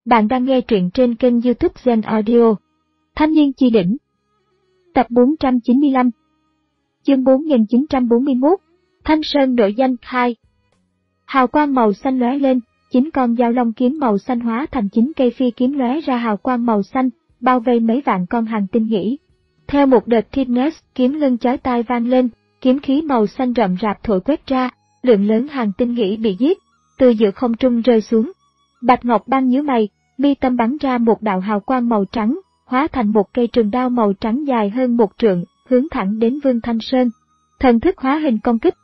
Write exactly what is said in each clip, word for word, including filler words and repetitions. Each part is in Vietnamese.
Bạn đang nghe truyện trên kênh YouTube Zen Audio. Thanh niên chi đỉnh. Tập bốn trăm chín mươi lăm. Chương bốn nghìn chín trăm bốn mươi mốt. Thanh Sơn nổi danh hai. Hào quang màu xanh lóe lên, chín con dao long kiếm màu xanh hóa thành chín cây phi kiếm lóe ra hào quang màu xanh, bao vây mấy vạn con hàng tinh nghỉ. Theo một đợt thickness, kiếm lưng chói tai vang lên, kiếm khí màu xanh rậm rạp thổi quét ra, lượng lớn hàng tinh nghỉ bị giết, từ giữa không trung rơi xuống. Bạch Ngọc Băng nhíu mày, mi tâm bắn ra một đạo hào quang màu trắng, hóa thành một cây trường đao màu trắng dài hơn một trượng, hướng thẳng đến Vương Thanh Sơn. Thần thức hóa hình công kích.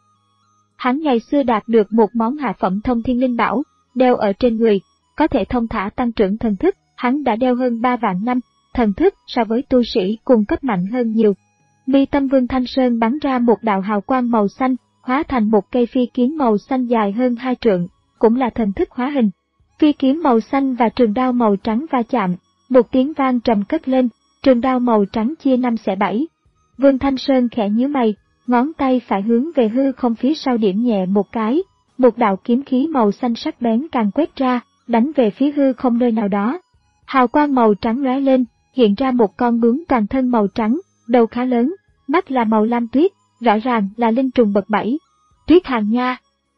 Hắn ngày xưa đạt được một món hạ phẩm thông thiên linh bảo, đeo ở trên người, có thể thông thả tăng trưởng thần thức, hắn đã đeo hơn ba vạn năm, thần thức so với tu sĩ cùng cấp mạnh hơn nhiều. Mi tâm Vương Thanh Sơn bắn ra một đạo hào quang màu xanh, hóa thành một cây phi kiếm màu xanh dài hơn hai trượng, cũng là thần thức hóa hình. Phi kiếm màu xanh và trường đao màu trắng va chạm, một tiếng vang trầm cất lên, trường đao màu trắng chia năm xẻ bảy. Vương Thanh Sơn khẽ nhíu mày, ngón tay phải hướng về hư không phía sau điểm nhẹ một cái, một đạo kiếm khí màu xanh sắc bén càng quét ra, đánh về phía hư không nơi nào đó. Hào quang màu trắng lóe lên, hiện ra một con bướm toàn thân màu trắng, đầu khá lớn, mắt là màu lam tuyết, rõ ràng là linh trùng bậc bảy. Tuyết Hàng Nha.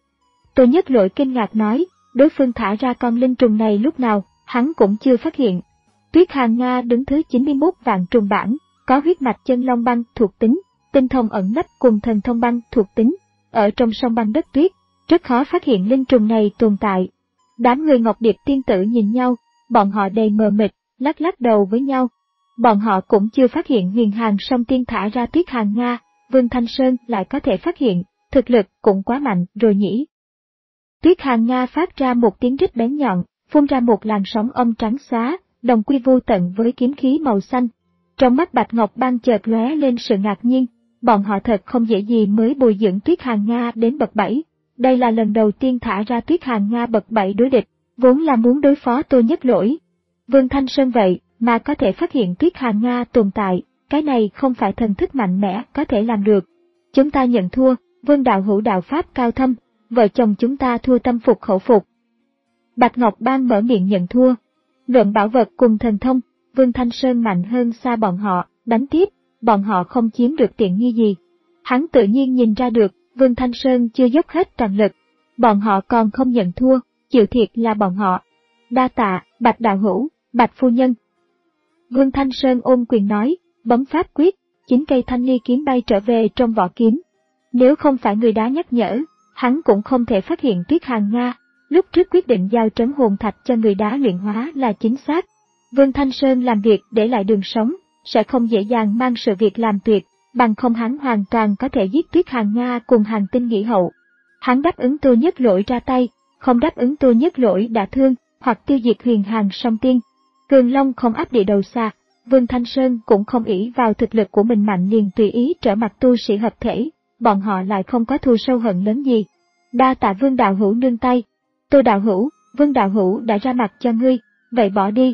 Tô Nhất Lỗi kinh ngạc nói, đối phương thả ra con linh trùng này lúc nào, hắn cũng chưa phát hiện. Tuyết Hàng Nga đứng thứ chín mươi mốt vạn trùng bảng, có huyết mạch chân long băng thuộc tính, tinh thông ẩn nấp cùng thần thông băng thuộc tính. Ở trong sông băng đất tuyết, rất khó phát hiện linh trùng này tồn tại. Đám người Ngọc Điệp tiên tử nhìn nhau, bọn họ đầy mờ mịt, lắc lắc đầu với nhau. Bọn họ cũng chưa phát hiện Huyền Hàng Song Tiên thả ra Tuyết Hàng Nga, Vương Thanh Sơn lại có thể phát hiện, thực lực cũng quá mạnh rồi nhỉ. Tuyết Hàng Nga phát ra một tiếng rít bén nhọn, phun ra một làn sóng âm trắng xóa, đồng quy vô tận với kiếm khí màu xanh. Trong mắt Bạch Ngọc Băng chợt lóe lên sự ngạc nhiên, bọn họ thật không dễ gì mới bồi dưỡng Tuyết Hàng Nga đến bậc bảy. Đây là lần đầu tiên thả ra Tuyết Hàng Nga bậc bảy đối địch, vốn là muốn đối phó Tô Nhất Lỗi. Vương Thanh Sơn vậy mà có thể phát hiện Tuyết Hàng Nga tồn tại, cái này không phải thần thức mạnh mẽ có thể làm được. Chúng ta nhận thua, Vương đạo hữu đạo pháp cao thâm, vợ chồng chúng ta thua tâm phục khẩu phục. Bạch Ngọc Băng mở miệng nhận thua. Luận bảo vật cùng thần thông, Vương Thanh Sơn mạnh hơn xa bọn họ, đánh tiếp, bọn họ không chiếm được tiện nghi gì. Hắn tự nhiên nhìn ra được, Vương Thanh Sơn chưa dốc hết toàn lực. Bọn họ còn không nhận thua, chịu thiệt là bọn họ. Đa tạ, Bạch đạo hữu, Bạch phu nhân. Vương Thanh Sơn ôm quyền nói, bấm pháp quyết, chín cây thanh ly kiếm bay trở về trong vỏ kiếm. Nếu không phải người đá nhắc nhở, hắn cũng không thể phát hiện Tuyết Hàng Nga. Lúc trước quyết định giao trấn hồn thạch cho người đá luyện hóa là chính xác. Vương Thanh Sơn làm việc để lại đường sống, sẽ không dễ dàng mang sự việc làm tuyệt, bằng không hắn hoàn toàn có thể giết Tuyết Hàng Nga cùng hàng tinh nghỉ hậu. Hắn đáp ứng Tô Nhất Lỗi ra tay, không đáp ứng Tô Nhất Lỗi đã thương, hoặc tiêu diệt Huyền Hàng Song Tiên. Cường Long không áp địa đầu xa, Vương Thanh Sơn cũng không ỷ vào thực lực của mình mạnh liền tùy ý trở mặt tu sĩ hợp thể, bọn họ lại không có thù sâu hận lớn gì. Đa tạ Vương đạo hữu nương tay. Tô đạo hữu, Vương đạo hữu đã ra mặt cho ngươi, vậy bỏ đi.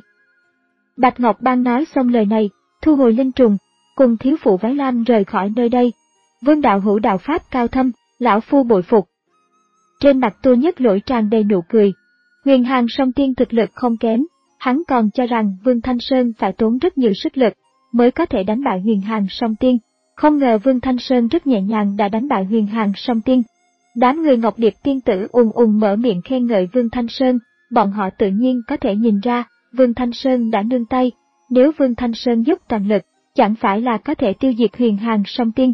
Bạch Ngọc Băng nói xong lời này, thu hồi linh trùng, cùng thiếu phụ váy lam rời khỏi nơi đây. Vương đạo hữu đạo pháp cao thâm, lão phu bội phục. Trên mặt Tô Nhất Lỗi tràn đầy nụ cười. Huyền Hàng Song Tiên thực lực không kém, hắn còn cho rằng Vương Thanh Sơn phải tốn rất nhiều sức lực mới có thể đánh bại Huyền Hàng Song Tiên. Không ngờ Vương Thanh Sơn rất nhẹ nhàng đã đánh bại Huyền Hàng Song Tiên. Đám người Ngọc Điệp tiên tử ùn ùn mở miệng khen ngợi Vương Thanh Sơn, bọn họ tự nhiên có thể nhìn ra, Vương Thanh Sơn đã nương tay, nếu Vương Thanh Sơn dốc toàn lực, chẳng phải là có thể tiêu diệt Huyền Hàng Song Tiên.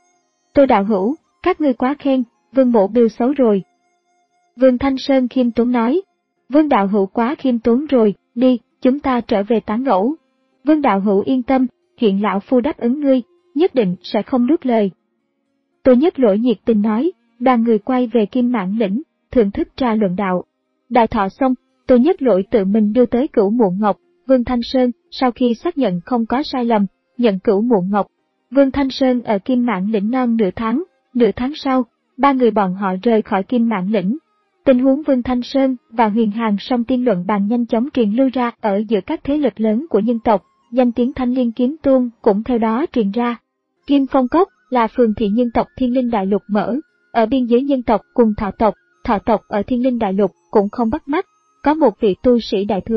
Tô đạo hữu, các ngươi quá khen, Vương mộ biêu xấu rồi. Vương Thanh Sơn khiêm tốn nói, Vương đạo hữu quá khiêm tốn rồi, đi, chúng ta trở về tán gẫu. Vương đạo hữu yên tâm, hiện lão phu đáp ứng ngươi, nhất định sẽ không nuốt lời. Tô Nhất Lỗi nhiệt tình nói. Đoàn người quay về Kim Mãn Lĩnh, thưởng thức trà luận đạo. Đại thọ xong, Tô Nhất Lỗi tự mình đưa tới Cửu Muộn Ngọc, Vương Thanh Sơn, sau khi xác nhận không có sai lầm, nhận Cửu Muộn Ngọc. Vương Thanh Sơn ở Kim Mãn Lĩnh non nửa tháng, nửa tháng sau, ba người bọn họ rời khỏi Kim Mãn Lĩnh. Tình huống Vương Thanh Sơn và Huyền Hàng Song Tiên luận bàn nhanh chóng truyền lưu ra ở giữa các thế lực lớn của nhân tộc, danh tiếng Thanh Liên Kiếm Tôn cũng theo đó truyền ra. Kim Phong Cốc là phường thị nhân tộc Thiên Linh Đại Lục mở. Ở biên giới nhân tộc cùng thọ tộc, thọ tộc ở Thiên Linh Đại Lục cũng không bắt mắt, có một vị tu sĩ đại thừa,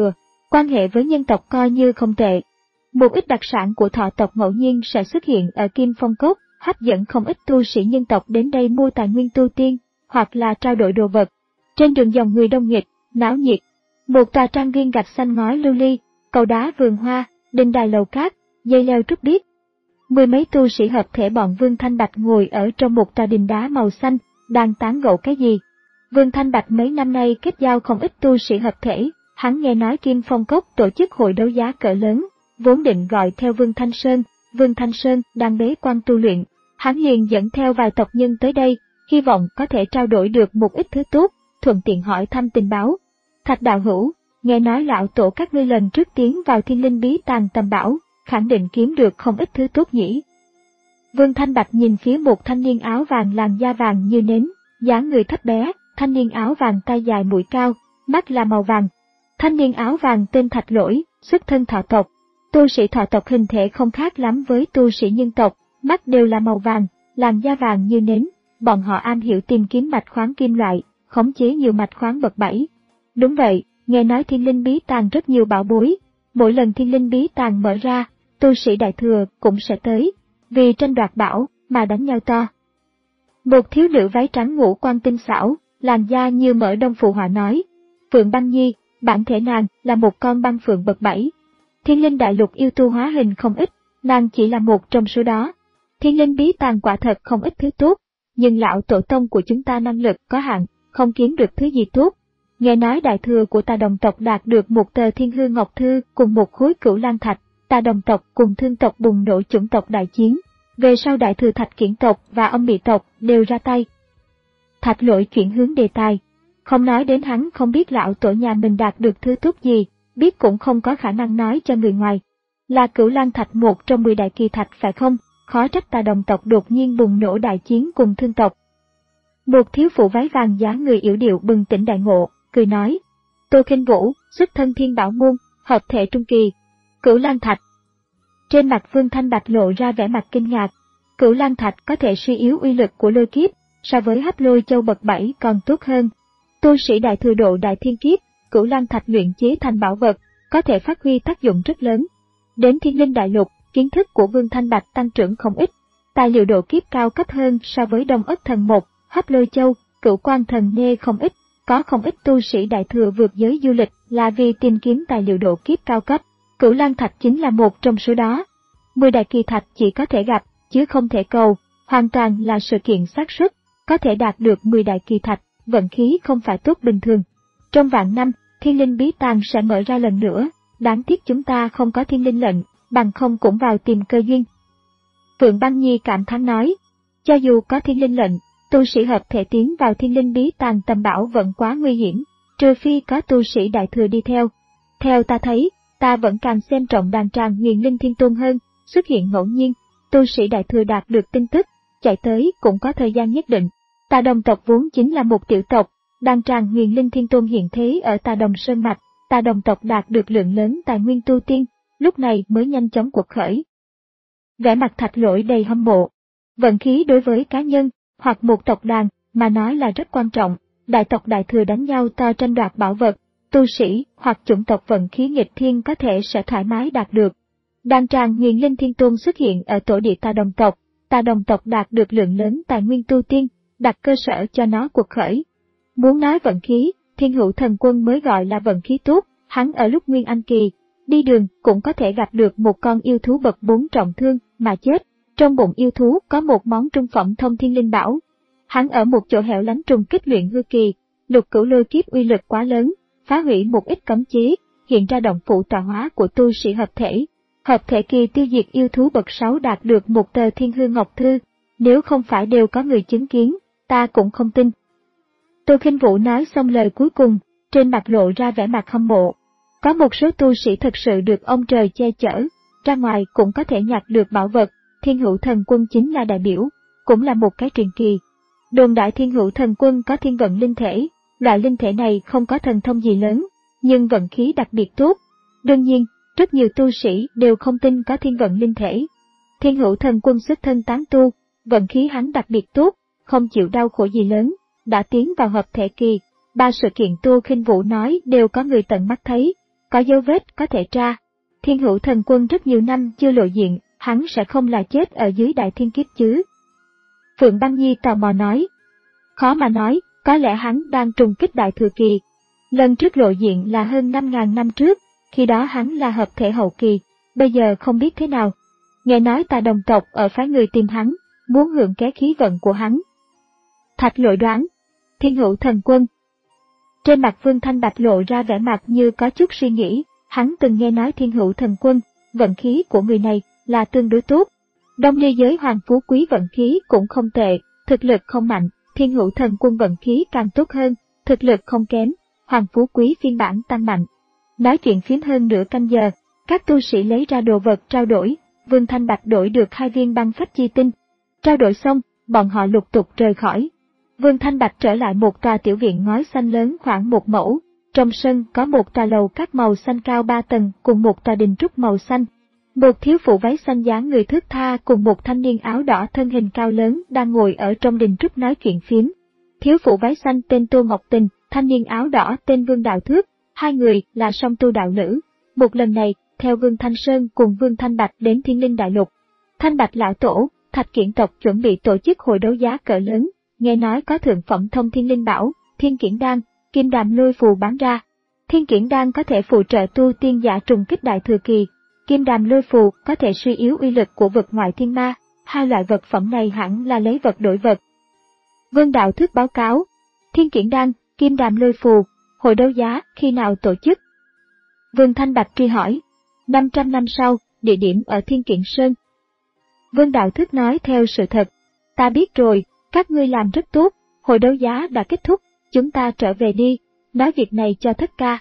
quan hệ với nhân tộc coi như không tệ. Một ít đặc sản của thọ tộc ngẫu nhiên sẽ xuất hiện ở Kim Phong Cốc, hấp dẫn không ít tu sĩ nhân tộc đến đây mua tài nguyên tu tiên, hoặc là trao đổi đồ vật. Trên đường dòng người đông nghịt, náo nhiệt. Một tòa trang viên gạch xanh ngói lưu ly, cầu đá vườn hoa, đình đài lầu cát, dây leo trúc điếc. Mười mấy tu sĩ hợp thể bọn Vương Thanh Bạch ngồi ở trong một tòa đình đá màu xanh, đang tán gẫu cái gì. Vương Thanh Bạch mấy năm nay kết giao không ít tu sĩ hợp thể, hắn nghe nói Kim Phong Cốc tổ chức hội đấu giá cỡ lớn, vốn định gọi theo Vương Thanh Sơn, Vương Thanh Sơn đang bế quan tu luyện, hắn liền dẫn theo vài tộc nhân tới đây, hy vọng có thể trao đổi được một ít thứ tốt, thuận tiện hỏi thăm tình báo. Thạch đạo hữu, nghe nói lão tổ các ngươi lần trước tiến vào Thiên Linh Bí Tàng tầm bảo, khẳng định kiếm được không ít thứ tốt nhỉ. Vương Thanh Bạch nhìn phía một thanh niên áo vàng làn da vàng như nến, dáng người thấp bé, thanh niên áo vàng tay dài mũi cao, mắt là màu vàng. Thanh niên áo vàng tên Thạch Lỗi, xuất thân thọ tộc. Tu sĩ thọ tộc hình thể không khác lắm với tu sĩ nhân tộc, mắt đều là màu vàng, làn da vàng như nến, bọn họ am hiểu tìm kiếm mạch khoáng kim loại, khống chế nhiều mạch khoáng bậc bảy. Đúng vậy, nghe nói Thiên Linh Bí Tàng rất nhiều bảo bối, mỗi lần Thiên Linh Bí Tàng mở ra, tu sĩ đại thừa cũng sẽ tới, vì tranh đoạt bảo mà đánh nhau to. Một thiếu nữ váy trắng ngũ quan tinh xảo, làn da như mỡ đông phụ họa nói, Phượng Băng Nhi, bản thể nàng là một con băng phượng bậc bảy. Thiên Linh Đại Lục yêu tu hóa hình không ít, nàng chỉ là một trong số đó. Thiên Linh Bí Tàng quả thật không ít thứ tốt, nhưng lão tổ tông của chúng ta năng lực có hạn, không kiếm được thứ gì tốt. Nghe nói đại thừa của ta đồng tộc đạt được một tờ Thiên Hư Ngọc Thư cùng một khối Cửu Lan Thạch, ta đồng tộc cùng thương tộc bùng nổ chủng tộc đại chiến. Về sau đại thừa Thạch Kiển tộc và Âm Bị tộc đều ra tay. Thạch Lỗi chuyển hướng đề tài, không nói đến hắn không biết lão tổ nhà mình đạt được thứ tốt gì, biết cũng không có khả năng nói cho người ngoài. Là Cửu Lan Thạch một trong mười đại kỳ thạch phải không? Khó trách ta đồng tộc đột nhiên bùng nổ đại chiến cùng thương tộc. Một thiếu phụ váy vàng dáng người yểu điệu bừng tỉnh đại ngộ, cười nói, Tô Khinh Vũ, xuất thân Thiên Bảo môn, hợp thể trung kỳ. Cửu Lan Thạch. Trên mặt Vương Thanh Bạch lộ ra vẻ mặt kinh ngạc. Cửu Lan Thạch có thể suy yếu uy lực của lôi kiếp, so với Hấp Lôi Châu bậc bảy còn tốt hơn. Tu sĩ đại thừa độ đại thiên kiếp, Cửu Lan Thạch luyện chế thành bảo vật, có thể phát huy tác dụng rất lớn. Đến Thiên Linh Đại Lục, kiến thức của Vương Thanh Bạch tăng trưởng không ít, tài liệu độ kiếp cao cấp hơn so với Đông Ất Thần một, Hấp Lôi Châu, Cửu Quan Thần Nê không ít, có không ít tu sĩ đại thừa vượt giới du lịch là vì tìm kiếm tài liệu độ kiếp cao cấp. Cửu Lan Thạch chính là một trong số đó. Mười đại kỳ thạch chỉ có thể gặp, chứ không thể cầu, hoàn toàn là sự kiện xác suất, có thể đạt được mười đại kỳ thạch, vận khí không phải tốt bình thường. Trong vạn năm, Thiên Linh Bí Tàng sẽ mở ra lần nữa, đáng tiếc chúng ta không có thiên linh lệnh, bằng không cũng vào tìm cơ duyên. Phượng Băng Nhi cảm thán nói, cho dù có thiên linh lệnh, tu sĩ hợp thể tiến vào Thiên Linh Bí Tàng tầm bảo vẫn quá nguy hiểm, trừ phi có tu sĩ đại thừa đi theo. Theo ta thấy, ta vẫn càng xem trọng đàn tràng Huyền Linh Thiên Tôn hơn, xuất hiện ngẫu nhiên, tu sĩ đại thừa đạt được tin tức, chạy tới cũng có thời gian nhất định. Ta đồng tộc vốn chính là một tiểu tộc, đàn tràng Huyền Linh Thiên Tôn hiện thế ở ta đồng sơn mạch, ta đồng tộc đạt được lượng lớn tài nguyên tu tiên, lúc này mới nhanh chóng cuộc khởi. Vẻ mặt Thạch Lỗi đầy hâm mộ. Vận khí đối với cá nhân, hoặc một tộc đàn, mà nói là rất quan trọng, đại tộc đại thừa đánh nhau to tranh đoạt bảo vật, tu sĩ hoặc chủng tộc vận khí nghịch thiên có thể sẽ thoải mái đạt được. Đàn tràng Huyền Linh Thiên Tôn xuất hiện ở tổ địa ta đồng tộc, ta đồng tộc đạt được lượng lớn tài nguyên tu tiên, đặt cơ sở cho nó cuộc khởi. Muốn nói vận khí, Thiên Hữu Thần Quân mới gọi là vận khí tốt, hắn ở lúc Nguyên Anh Kỳ, đi đường cũng có thể gặp được một con yêu thú bậc bốn trọng thương mà chết, trong bụng yêu thú có một món trung phẩm thông thiên linh bảo. Hắn ở một chỗ hẻo lánh trùng kích luyện hư kỳ, lục cửu lôi kiếp uy lực quá lớn, phá hủy một ít cấm chế, hiện ra động phủ tọa hóa của tu sĩ hợp thể. Hợp thể kỳ tiêu diệt yêu thú bậc sáu đạt được một tờ Thiên Hư Ngọc Thư, nếu không phải đều có người chứng kiến, ta cũng không tin. Tô Khinh Vũ nói xong lời cuối cùng, trên mặt lộ ra vẻ mặt hâm mộ. Có một số tu sĩ thực sự được ông trời che chở, ra ngoài cũng có thể nhặt được bảo vật, Thiên Hữu Thần Quân chính là đại biểu, cũng là một cái truyền kỳ. Đồn đại Thiên Hữu Thần Quân có thiên vận linh thể, loại linh thể này không có thần thông gì lớn, nhưng vận khí đặc biệt tốt. Đương nhiên, rất nhiều tu sĩ đều không tin có thiên vận linh thể. Thiên Hữu Thần Quân xuất thân tán tu, vận khí hắn đặc biệt tốt, không chịu đau khổ gì lớn, đã tiến vào hợp thể kỳ. Ba sự kiện Tô Khinh Vũ nói đều có người tận mắt thấy, có dấu vết có thể tra. Thiên Hữu Thần Quân rất nhiều năm chưa lộ diện, hắn sẽ không là chết ở dưới đại thiên kiếp chứ? Phượng Băng Nhi tò mò nói. Khó mà nói, có lẽ hắn đang trùng kích đại thừa kỳ. Lần trước lộ diện là hơn năm ngàn năm trước, khi đó hắn là hợp thể hậu kỳ, bây giờ không biết thế nào. Nghe nói Tà đồng tộc ở phái người tìm hắn, muốn hưởng ké khí vận của hắn. Thạch Lỗi đoán, Thiên Hữu Thần Quân. Trên mặt Vương Thanh Bạch lộ ra vẻ mặt như có chút suy nghĩ, hắn từng nghe nói Thiên Hữu Thần Quân, vận khí của người này là tương đối tốt. Đông Ly giới Hoàng Phú Quý vận khí cũng không tệ, thực lực không mạnh, Thiên Hữu Thần Quân vận khí càng tốt hơn, thực lực không kém, Hoàng Phú Quý phiên bản tăng mạnh. Nói chuyện phím hơn nửa canh giờ, các tu sĩ lấy ra đồ vật trao đổi, Vương Thanh Bạch đổi được hai viên băng phách chi tinh. Trao đổi xong, bọn họ lục tục rời khỏi. Vương Thanh Bạch trở lại một tòa tiểu viện ngói xanh lớn khoảng một mẫu, trong sân có một tòa lầu các màu xanh cao ba tầng cùng một tòa đình trúc màu xanh. Một thiếu phụ váy xanh dáng người thướt tha cùng một thanh niên áo đỏ thân hình cao lớn đang ngồi ở trong đình trúc nói chuyện phím. Thiếu phụ váy xanh tên Tô Ngọc Tình, thanh niên áo đỏ tên Vương Đạo Thước, hai người là song tu đạo lữ. Một lần này, theo Vương Thanh Sơn cùng Vương Thanh Bạch đến Thiên Linh Đại Lục. Thanh Bạch lão tổ, Thạch Kiển tộc chuẩn bị tổ chức hội đấu giá cỡ lớn, nghe nói có thượng phẩm thông Thiên Linh Bảo, Thiên Kiển Đan, Kim Đàm Lôi Phù bán ra. Thiên Kiển Đan có thể phụ trợ tu tiên giả trùng kích đại thừa kỳ, Kim Đàm Lôi Phù có thể suy yếu uy lực của vật ngoại thiên ma, hai loại vật phẩm này hẳn là lấy vật đổi vật. Vương Đạo Thước báo cáo, Thiên Kiển Đan, Kim Đàm Lôi Phù, hội đấu giá khi nào tổ chức? Vương Thanh Bạch truy hỏi, năm trăm năm sau, địa điểm ở Thiên Kiển Sơn. Vương Đạo Thước nói theo sự thật, ta biết rồi, các ngươi làm rất tốt, hội đấu giá đã kết thúc, chúng ta trở về đi, nói việc này cho Thất ca.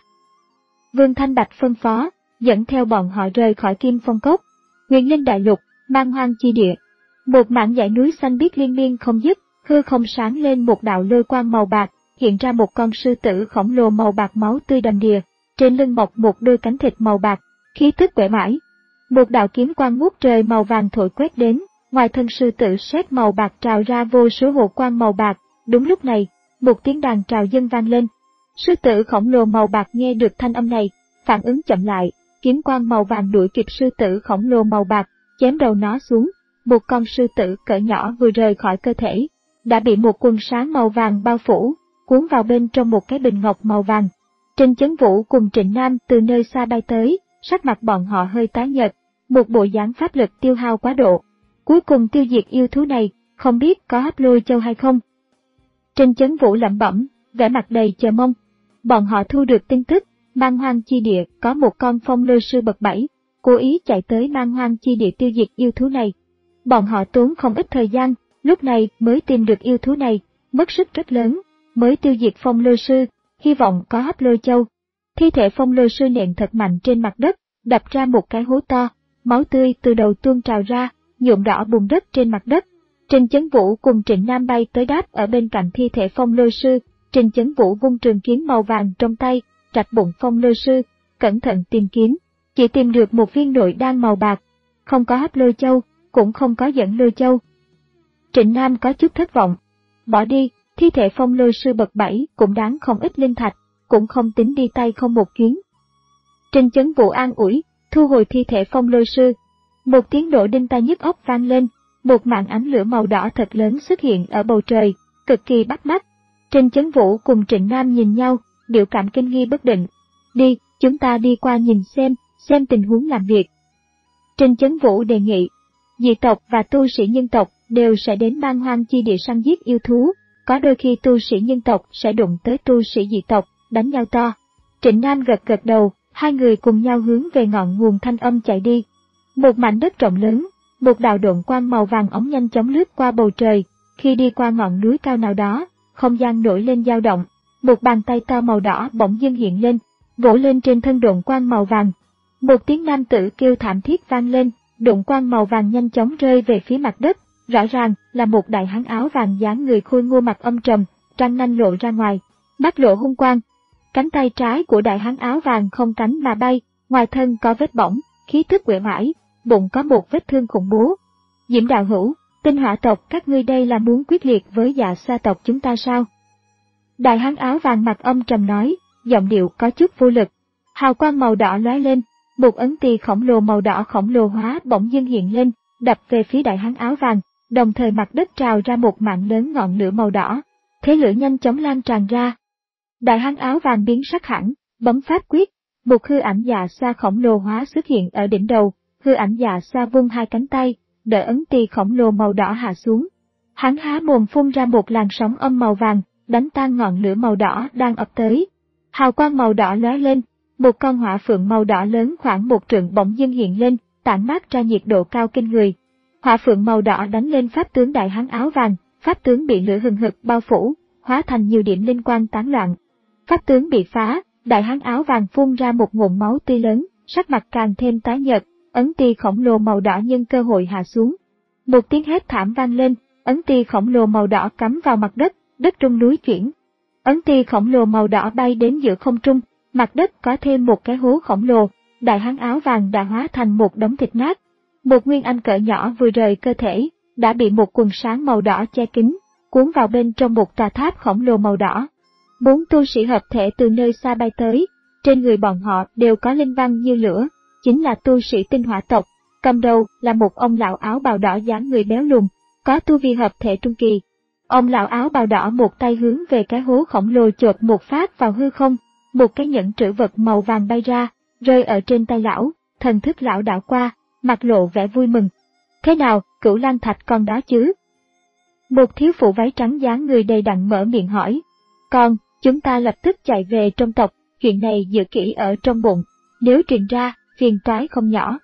Vương Thanh Bạch phân phó, dẫn theo bọn họ rời khỏi Kim Phong Cốc. Huyền Linh Đại Lục, Man Hoang chi địa. Một mảng dãy núi xanh biếc liên miên không dứt, hư không sáng lên một đạo lôi quang màu bạc, hiện ra một con sư tử khổng lồ màu bạc máu tươi đầm đìa, trên lưng mọc một đôi cánh thịt màu bạc, khí tức quẻ mãi. Một đạo kiếm quang ngút trời màu vàng thổi quét đến, ngoài thân sư tử sét màu bạc trào ra vô số hồ quang màu bạc. Đúng lúc này, một tiếng đàn trào dâng vang lên. Sư tử khổng lồ màu bạc nghe được thanh âm này, phản ứng chậm lại, kiếm quang màu vàng đuổi kịp sư tử khổng lồ màu bạc, chém đầu nó xuống. Một con sư tử cỡ nhỏ vừa rời khỏi cơ thể, đã bị một quần sáng màu vàng bao phủ, cuốn vào bên trong một cái bình ngọc màu vàng. Trình Chấn Vũ cùng Trịnh Nam từ nơi xa bay tới, sắc mặt bọn họ hơi tái nhợt, một bộ dáng pháp lực tiêu hao quá độ. Cuối cùng tiêu diệt yêu thú này, không biết có hấp lôi châu hay không. Trình Chấn Vũ lẩm bẩm, vẻ mặt đầy chờ mong. Bọn họ thu được tin tức, Man Hoang chi địa có một con phong lôi sư bậc bảy, cố ý chạy tới Man Hoang chi địa tiêu diệt yêu thú này. Bọn họ tốn không ít thời gian, lúc này mới tìm được yêu thú này, mất sức rất lớn, mới tiêu diệt phong lôi sư, hy vọng có hấp lôi châu. Thi thể phong lôi sư nện thật mạnh trên mặt đất, đập ra một cái hố to, máu tươi từ đầu tuôn trào ra, nhuộm đỏ bùn đất trên mặt đất. Trình Chấn Vũ cùng Trịnh Nam bay tới đáp ở bên cạnh thi thể phong lôi sư. Trình Chấn Vũ vung trường kiếm màu vàng trong tay, rạch bụng phong lôi sư, cẩn thận tìm kiếm, chỉ tìm được một viên nội đan màu bạc, không có hấp lôi châu, cũng không có dẫn lôi châu. Trịnh Nam có chút thất vọng, bỏ đi, thi thể phong lôi sư bậc bảy cũng đáng không ít linh thạch, cũng không tính đi tay không một chuyến. Trình Chấn Vũ an ủi, thu hồi thi thể phong lôi sư. Một tiếng nổ đinh tai nhức óc vang lên, một màn ánh lửa màu đỏ thật lớn xuất hiện ở bầu trời, cực kỳ bắt mắt. Trình Chấn Vũ cùng Trịnh Nam nhìn nhau, biểu cảm kinh nghi bất định. Đi, chúng ta đi qua nhìn xem, xem tình huống làm việc. Trình Chấn Vũ đề nghị, dị tộc và tu sĩ nhân tộc đều sẽ đến Man Hoang chi địa săn giết yêu thú, có đôi khi tu sĩ nhân tộc sẽ đụng tới tu sĩ dị tộc, đánh nhau to. Trịnh Nam gật gật đầu, hai người cùng nhau hướng về ngọn nguồn thanh âm chạy đi. Một mảnh đất rộng lớn, một đạo độn quang màu vàng óng nhanh chóng lướt qua bầu trời, khi đi qua ngọn núi cao nào đó, không gian nổi lên dao động, một bàn tay to màu đỏ bỗng dưng hiện lên, vỗ lên trên thân độn quang màu vàng. Một tiếng nam tử kêu thảm thiết vang lên, độn quang màu vàng nhanh chóng rơi về phía mặt đất, rõ ràng là một đại hán áo vàng dáng người khôi ngô mặt âm trầm, răng nanh lộ ra ngoài, mắt lộ hung quang. Cánh tay trái của đại hán áo vàng không cánh mà bay, ngoài thân có vết bỏng, khí tức uể oải, bụng có một vết thương khủng bố. Diễm đạo hữu, Tinh Hỏa tộc các ngươi đây là muốn quyết liệt với Dạ Sa tộc chúng ta sao? Đại hán áo vàng mặt âm trầm nói, giọng điệu có chút vô lực. Hào quang màu đỏ lóe lên, một ấn tỳ khổng lồ màu đỏ khổng lồ hóa bỗng dưng hiện lên, đập về phía đại hán áo vàng, đồng thời mặt đất trào ra một mảng lớn ngọn lửa màu đỏ. Thế lửa nhanh chóng lan tràn ra. Đại hán áo vàng biến sắc hẳn, bấm pháp quyết, một hư ảnh dạ xoa khổng lồ hóa xuất hiện ở đỉnh đầu, hư ảnh dạ xoa vung hai cánh tay, đỡ ấn tỳ khổng lồ màu đỏ hạ xuống. Hắn há mồm phun ra một làn sóng âm màu vàng, đánh tan ngọn lửa màu đỏ đang ập tới. Hào quang màu đỏ lóe lên, một con hỏa phượng màu đỏ lớn khoảng một trượng bỗng dưng hiện lên, tản mát ra nhiệt độ cao kinh người. Hỏa phượng màu đỏ đánh lên pháp tướng đại hán áo vàng, pháp tướng bị lửa hừng hực bao phủ, hóa thành nhiều điểm linh quang tán loạn. Pháp tướng bị phá, đại hán áo vàng phun ra một ngụm máu tươi lớn, sắc mặt càng thêm tái nhợt, ấn tỳ khổng lồ màu đỏ nhân cơ hội hạ xuống. Một tiếng hét thảm vang lên, ấn tỳ khổng lồ màu đỏ cắm vào mặt đất, đất rung núi chuyển. Ấn tỳ khổng lồ màu đỏ bay đến giữa không trung, mặt đất có thêm một cái hố khổng lồ, đại hán áo vàng đã hóa thành một đống thịt nát. Một nguyên anh cỡ nhỏ vừa rời cơ thể, đã bị một quần sáng màu đỏ che kín, cuốn vào bên trong một tòa tháp khổng lồ màu đỏ. Bốn tu sĩ hợp thể từ nơi xa bay tới, trên người bọn họ đều có linh văn như lửa, chính là tu sĩ tinh hỏa tộc, cầm đầu là một ông lão áo bào đỏ dáng người béo lùn, có tu vi hợp thể trung kỳ. Ông lão áo bào đỏ một tay hướng về cái hố khổng lồ chộp một phát vào hư không, một cái nhẫn trữ vật màu vàng bay ra, rơi ở trên tay lão, thần thức lão đảo qua, mặt lộ vẻ vui mừng. Thế nào, Cửu Lang Thạch còn đó chứ? Một thiếu phụ váy trắng dáng người đầy đặn mở miệng hỏi. Còn, chúng ta lập tức chạy về trong tộc, chuyện này giữ kỹ ở trong bụng, nếu truyền ra, phiền toái không nhỏ.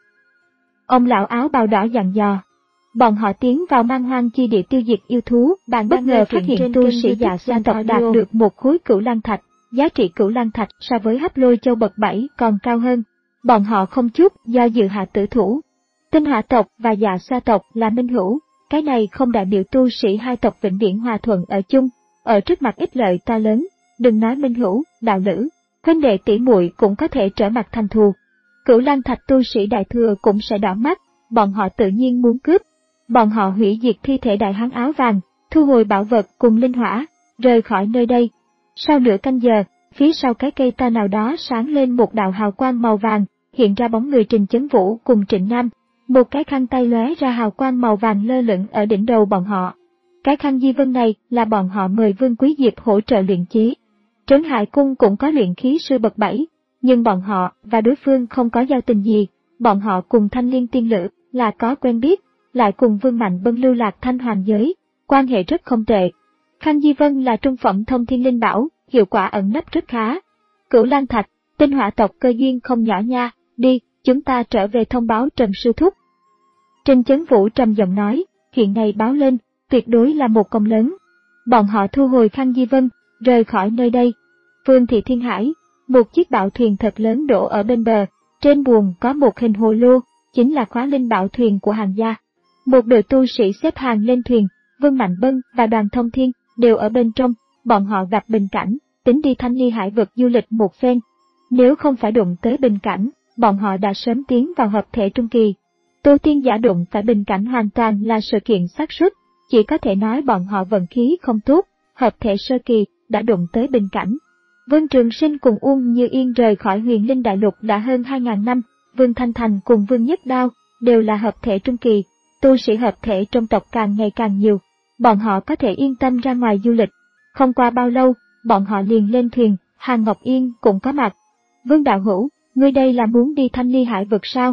Ông lão áo bào đỏ dặn dò. Bọn họ tiến vào man hoang chi địa tiêu diệt yêu thú, bạn bất ngờ phát hiện tu sĩ dạ xoa tộc đạt được một khối Cửu Lang Thạch, giá trị Cửu Lang Thạch so với Hấp Lôi Châu bậc bảy còn cao hơn. Bọn họ không chút do dự hạ tử thủ. Tinh hỏa tộc và dạ xoa tộc là minh hữu, cái này không đại biểu tu sĩ hai tộc vĩnh viễn hòa thuận ở chung, ở trước mặt ích lợi to lớn, đừng nói minh hữu, đạo lữ, huynh đệ tỷ muội cũng có thể trở mặt thành thù. Cửu Lang Thạch tu sĩ đại thừa cũng sẽ đỏ mắt, bọn họ tự nhiên muốn cướp. Bọn họ hủy diệt thi thể đại hán áo vàng, thu hồi bảo vật cùng linh hỏa, rời khỏi nơi đây. Sau nửa canh giờ, phía sau cái cây ta nào đó sáng lên một đạo hào quang màu vàng, hiện ra bóng người Trình Chấn Vũ cùng Trịnh Nam. Một cái khăn tay lóe ra hào quang màu vàng lơ lửng ở đỉnh đầu bọn họ. Cái khăn di vân này là bọn họ mời Vương Quý Diệp hỗ trợ luyện chế. Trấn Hải Cung cũng có luyện khí sư bậc bảy, nhưng bọn họ và đối phương không có giao tình gì. Bọn họ cùng Thanh Liên tiên lữ là có quen biết, lại cùng Vương Mạnh Bân lưu lạc Thanh Hoàng giới, quan hệ rất không tệ. Khăn di vân là trung phẩm thông thiên linh bảo, hiệu quả ẩn nấp rất khá. Cửu Lang Thạch, tinh hỏa tộc cơ duyên không nhỏ nha, đi, chúng ta trở về thông báo Trần sư thúc. Trình Chấn Vũ trầm giọng nói, chuyện này báo lên, tuyệt đối là một công lớn. Bọn họ thu hồi khăn di vân, rời khỏi nơi đây. Phương thị Thiên Hải, một chiếc bảo thuyền thật lớn đổ ở bên bờ, trên buồng có một hình hồ lô, chính là khóa linh bảo thuyền của Hàn gia. Một đội tu sĩ xếp hàng lên thuyền, Vương Mạnh Bân và Đoàn Thông Thiên đều ở bên trong, bọn họ gặp bình cảnh, tính đi Thanh Ly Hải vực du lịch một phen. Nếu không phải đụng tới bình cảnh, bọn họ đã sớm tiến vào hợp thể trung kỳ. Tu tiên giả đụng phải bình cảnh hoàn toàn là sự kiện xác suất, chỉ có thể nói bọn họ vận khí không tốt, hợp thể sơ kỳ đã đụng tới bình cảnh. Vương Trường Sinh cùng Uông Như Yên rời khỏi Huyền Linh Đại Lục đã hơn hai ngàn năm, Vương Thanh Thành cùng Vương Nhất Đao đều là hợp thể trung kỳ, tu sĩ hợp thể trong tộc càng ngày càng nhiều, bọn họ có thể yên tâm ra ngoài du lịch. Không qua bao lâu, bọn họ liền lên thuyền, Hàn Ngọc Yên cũng có mặt. Vương đạo hữu, ngươi đây là muốn đi Thanh Ly Hải vực sao?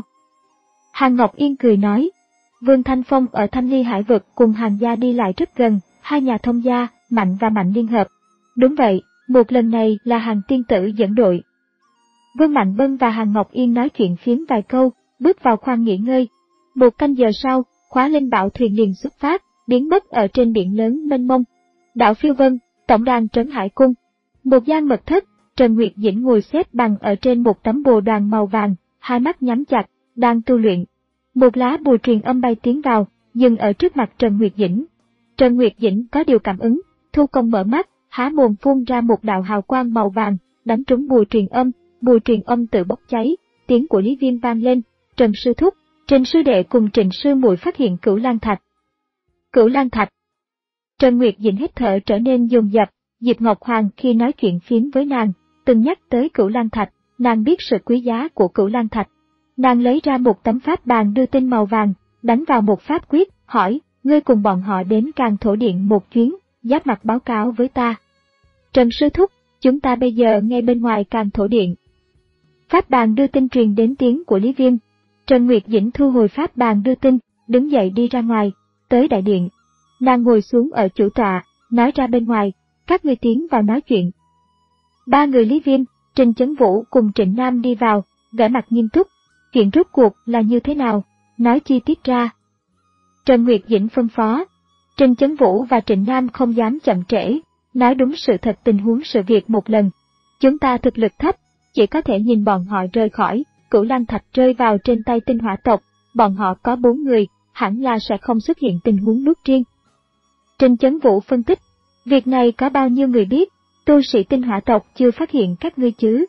Hàn Ngọc Yên cười nói, Vương Thanh Phong ở Thanh Ly Hải vực cùng Hàn gia đi lại rất gần, hai nhà thông gia, Mạnh và Mạnh liên hợp. Đúng vậy, một lần này là Hàn tiên tử dẫn đội. Vương Mạnh Bân và Hàn Ngọc Yên nói chuyện phiếm vài câu, bước vào khoang nghỉ ngơi. Một canh giờ sau, khóa linh bảo thuyền liền xuất phát, biến mất ở trên biển lớn mênh mông. Đảo Phiêu Vân, tổng đàn Trấn Hải Cung. Một gian mật thất, Trần Nguyệt Dĩnh ngồi xếp bằng ở trên một tấm bồ đoàn màu vàng, hai mắt nhắm chặt, đang tu luyện. Một lá bùa truyền âm bay tiến vào, dừng ở trước mặt Trần Nguyệt Dĩnh. Trần Nguyệt Dĩnh có điều cảm ứng, thu công mở mắt, há mồm phun ra một đạo hào quang màu vàng, đánh trúng bùa truyền âm, bùa truyền âm tự bốc cháy, tiếng của Lý Viên vang lên, Trần sư thúc, Trình sư đệ cùng Trịnh sư muội phát hiện Cửu Lang Thạch. Cửu Lang Thạch. Trần Nguyệt Dĩnh hít thở trở nên dồn dập, Diệp Ngọc Hoàng khi nói chuyện phiếm với nàng, từng nhắc tới Cửu Lang Thạch, nàng biết sự quý giá của Cửu Lang Thạch. Nàng lấy ra một tấm pháp bàn đưa tin màu vàng, đánh vào một pháp quyết, hỏi, ngươi cùng bọn họ đến Càn Thổ Điện một chuyến, giáp mặt báo cáo với ta. Trần sư thúc, chúng ta bây giờ ngay bên ngoài Càn Thổ Điện. Pháp bàn đưa tin truyền đến tiếng của Lý Viêm. Trần Nguyệt Dĩnh thu hồi pháp bàn đưa tin, đứng dậy đi ra ngoài, tới đại điện. Nàng ngồi xuống ở chủ tọa, nói ra bên ngoài, các ngươi tiến vào nói chuyện. Ba người Lý Viêm, Trình Chấn Vũ cùng Trịnh Nam đi vào, vẻ mặt nghiêm túc. Chuyện rốt cuộc là như thế nào? Nói chi tiết ra. Trần Nguyệt Dĩnh phân phó. Trình Chấn Vũ và Trịnh Nam không dám chậm trễ, nói đúng sự thật tình huống sự việc một lần. Chúng ta thực lực thấp, chỉ có thể nhìn bọn họ rời khỏi, Cửu Lang Thạch rơi vào trên tay tinh hỏa tộc, bọn họ có bốn người, hẳn là sẽ không xuất hiện tình huống nuốt riêng. Trình Chấn Vũ phân tích, việc này có bao nhiêu người biết, tu sĩ tinh hỏa tộc chưa phát hiện các ngươi chứ?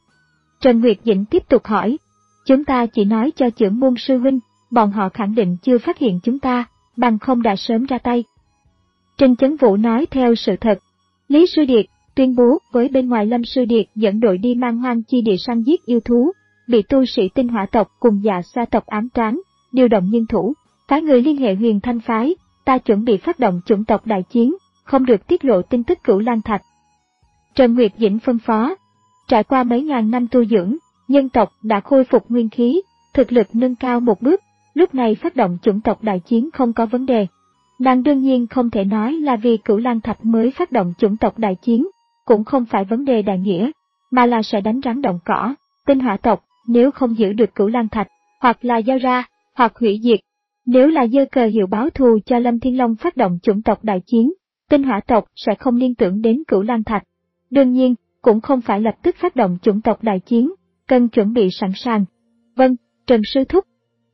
Trần Nguyệt Dĩnh tiếp tục hỏi, chúng ta chỉ nói cho trưởng môn sư huynh, bọn họ khẳng định chưa phát hiện chúng ta, bằng không đã sớm ra tay. Trình Chấn Vũ nói theo sự thật. Lý Sư Điệt tuyên bố với bên ngoài Lâm Sư Điệt dẫn đội đi mang hoang chi địa săn giết yêu thú, bị tu sĩ tinh hỏa tộc cùng dạ sa tộc ám toán, điều động nhân thủ, phái người liên hệ Huyền Thanh phái, ta chuẩn bị phát động chủng tộc đại chiến, không được tiết lộ tin tức Cửu Lang Thạch. Trần Nguyệt Dĩnh phân phó, trải qua mấy ngàn năm tu dưỡng, nhân tộc đã khôi phục nguyên khí, thực lực nâng cao một bước, lúc này phát động chủng tộc đại chiến không có vấn đề. Nàng đương nhiên không thể nói là vì Cửu Lang Thạch mới phát động chủng tộc đại chiến, cũng không phải vấn đề đại nghĩa, mà là sẽ đánh rắn động cỏ. Tinh hỏa tộc nếu không giữ được Cửu Lang Thạch, hoặc là giao ra, hoặc hủy diệt. Nếu là giơ cờ hiệu báo thù cho Lâm Thiên Long phát động chủng tộc đại chiến, tinh hỏa tộc sẽ không liên tưởng đến Cửu Lang Thạch. Đương nhiên, cũng không phải lập tức phát động chủng tộc đại chiến, cần chuẩn bị sẵn sàng. Vâng, Trần sư thúc.